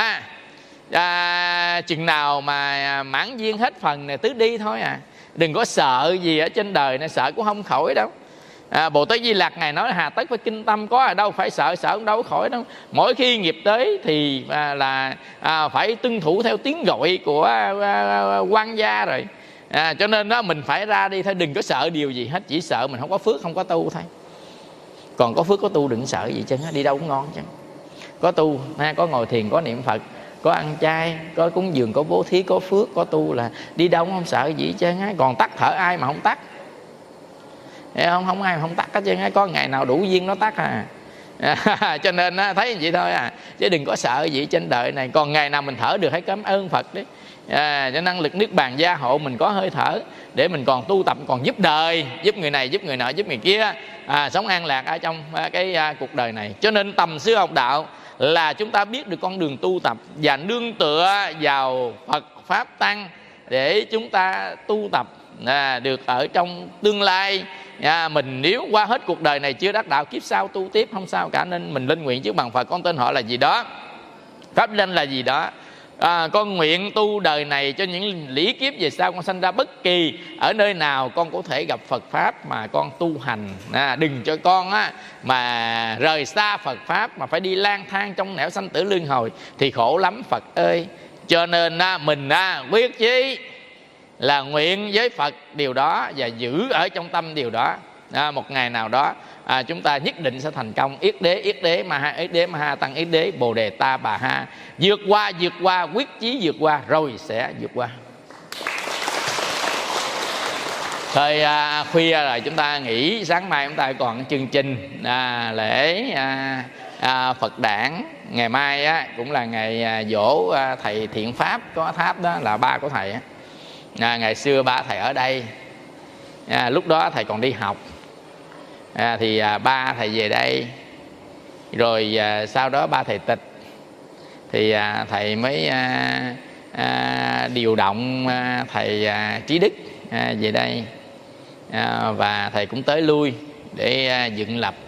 A: chừng nào mà mãn duyên hết phần này tứ đi thôi. Đừng có sợ gì ở trên đời này, sợ cũng không khỏi đâu. Bồ Tát Di Lặc ngài nói hà tất phải kinh tâm, có ở đâu phải sợ, sợ cũng đâu có khỏi đâu. Mỗi khi nghiệp tới thì phải tuân thủ theo tiếng gọi của quan gia rồi. Cho nên đó mình phải ra đi thôi, đừng có sợ điều gì hết, chỉ sợ mình không có phước, không có tu thôi. Còn có phước có tu đừng sợ gì chứ, đi đâu cũng ngon chứ. Có tu, có ngồi thiền, có niệm Phật, có ăn chay, có cúng dường, có bố thí, có phước, có tu là đi đâu cũng không sợ gì chứ. Còn tắt thở ai mà không tắt? Không ai mà không tắt hết chứ. Có ngày nào đủ duyên nó tắt cho nên thấy vậy thôi chứ đừng có sợ gì trên đời này. Còn ngày nào mình thở được hãy cảm ơn Phật đấy. Cho năng lực niết bàn gia hộ mình có hơi thở để mình còn tu tập, còn giúp đời, giúp người này, giúp người nọ, giúp người kia, sống an lạc ở trong cái cuộc đời này. Cho nên tầm sư học đạo là chúng ta biết được con đường tu tập và nương tựa vào Phật Pháp Tăng để chúng ta tu tập được ở trong tương lai. Mình nếu qua hết cuộc đời này chưa đắc đạo, kiếp sau tu tiếp không sao cả. Nên mình linh nguyện trước bằng Phật, con tên họ là gì đó, pháp danh là gì đó. Con nguyện tu đời này cho những lý kiếp về sau con sanh ra bất kỳ ở nơi nào, con có thể gặp Phật Pháp mà con tu hành. Đừng cho con mà rời xa Phật Pháp mà phải đi lang thang trong nẻo sanh tử luân hồi thì khổ lắm Phật ơi. Cho nên mình quyết chí là nguyện với Phật điều đó và giữ ở trong tâm điều đó. Một ngày nào đó chúng ta nhất định sẽ thành công. Yết đế ma ha tăng yết đế bồ đề ta bà ha. Vượt qua, quyết chí vượt qua rồi sẽ vượt qua. Thời khuya rồi, chúng ta nghỉ. Sáng mai chúng ta còn chương trình lễ Phật đản. Ngày mai cũng là ngày dỗ thầy Thiện Pháp có tháp đó, là ba của thầy. Ngày xưa ba thầy ở đây, lúc đó thầy còn đi học, thì ba thầy về đây rồi, sau đó ba thầy tịch thì thầy mới điều động thầy Trí Đức về đây, và thầy cũng tới lui để dựng lập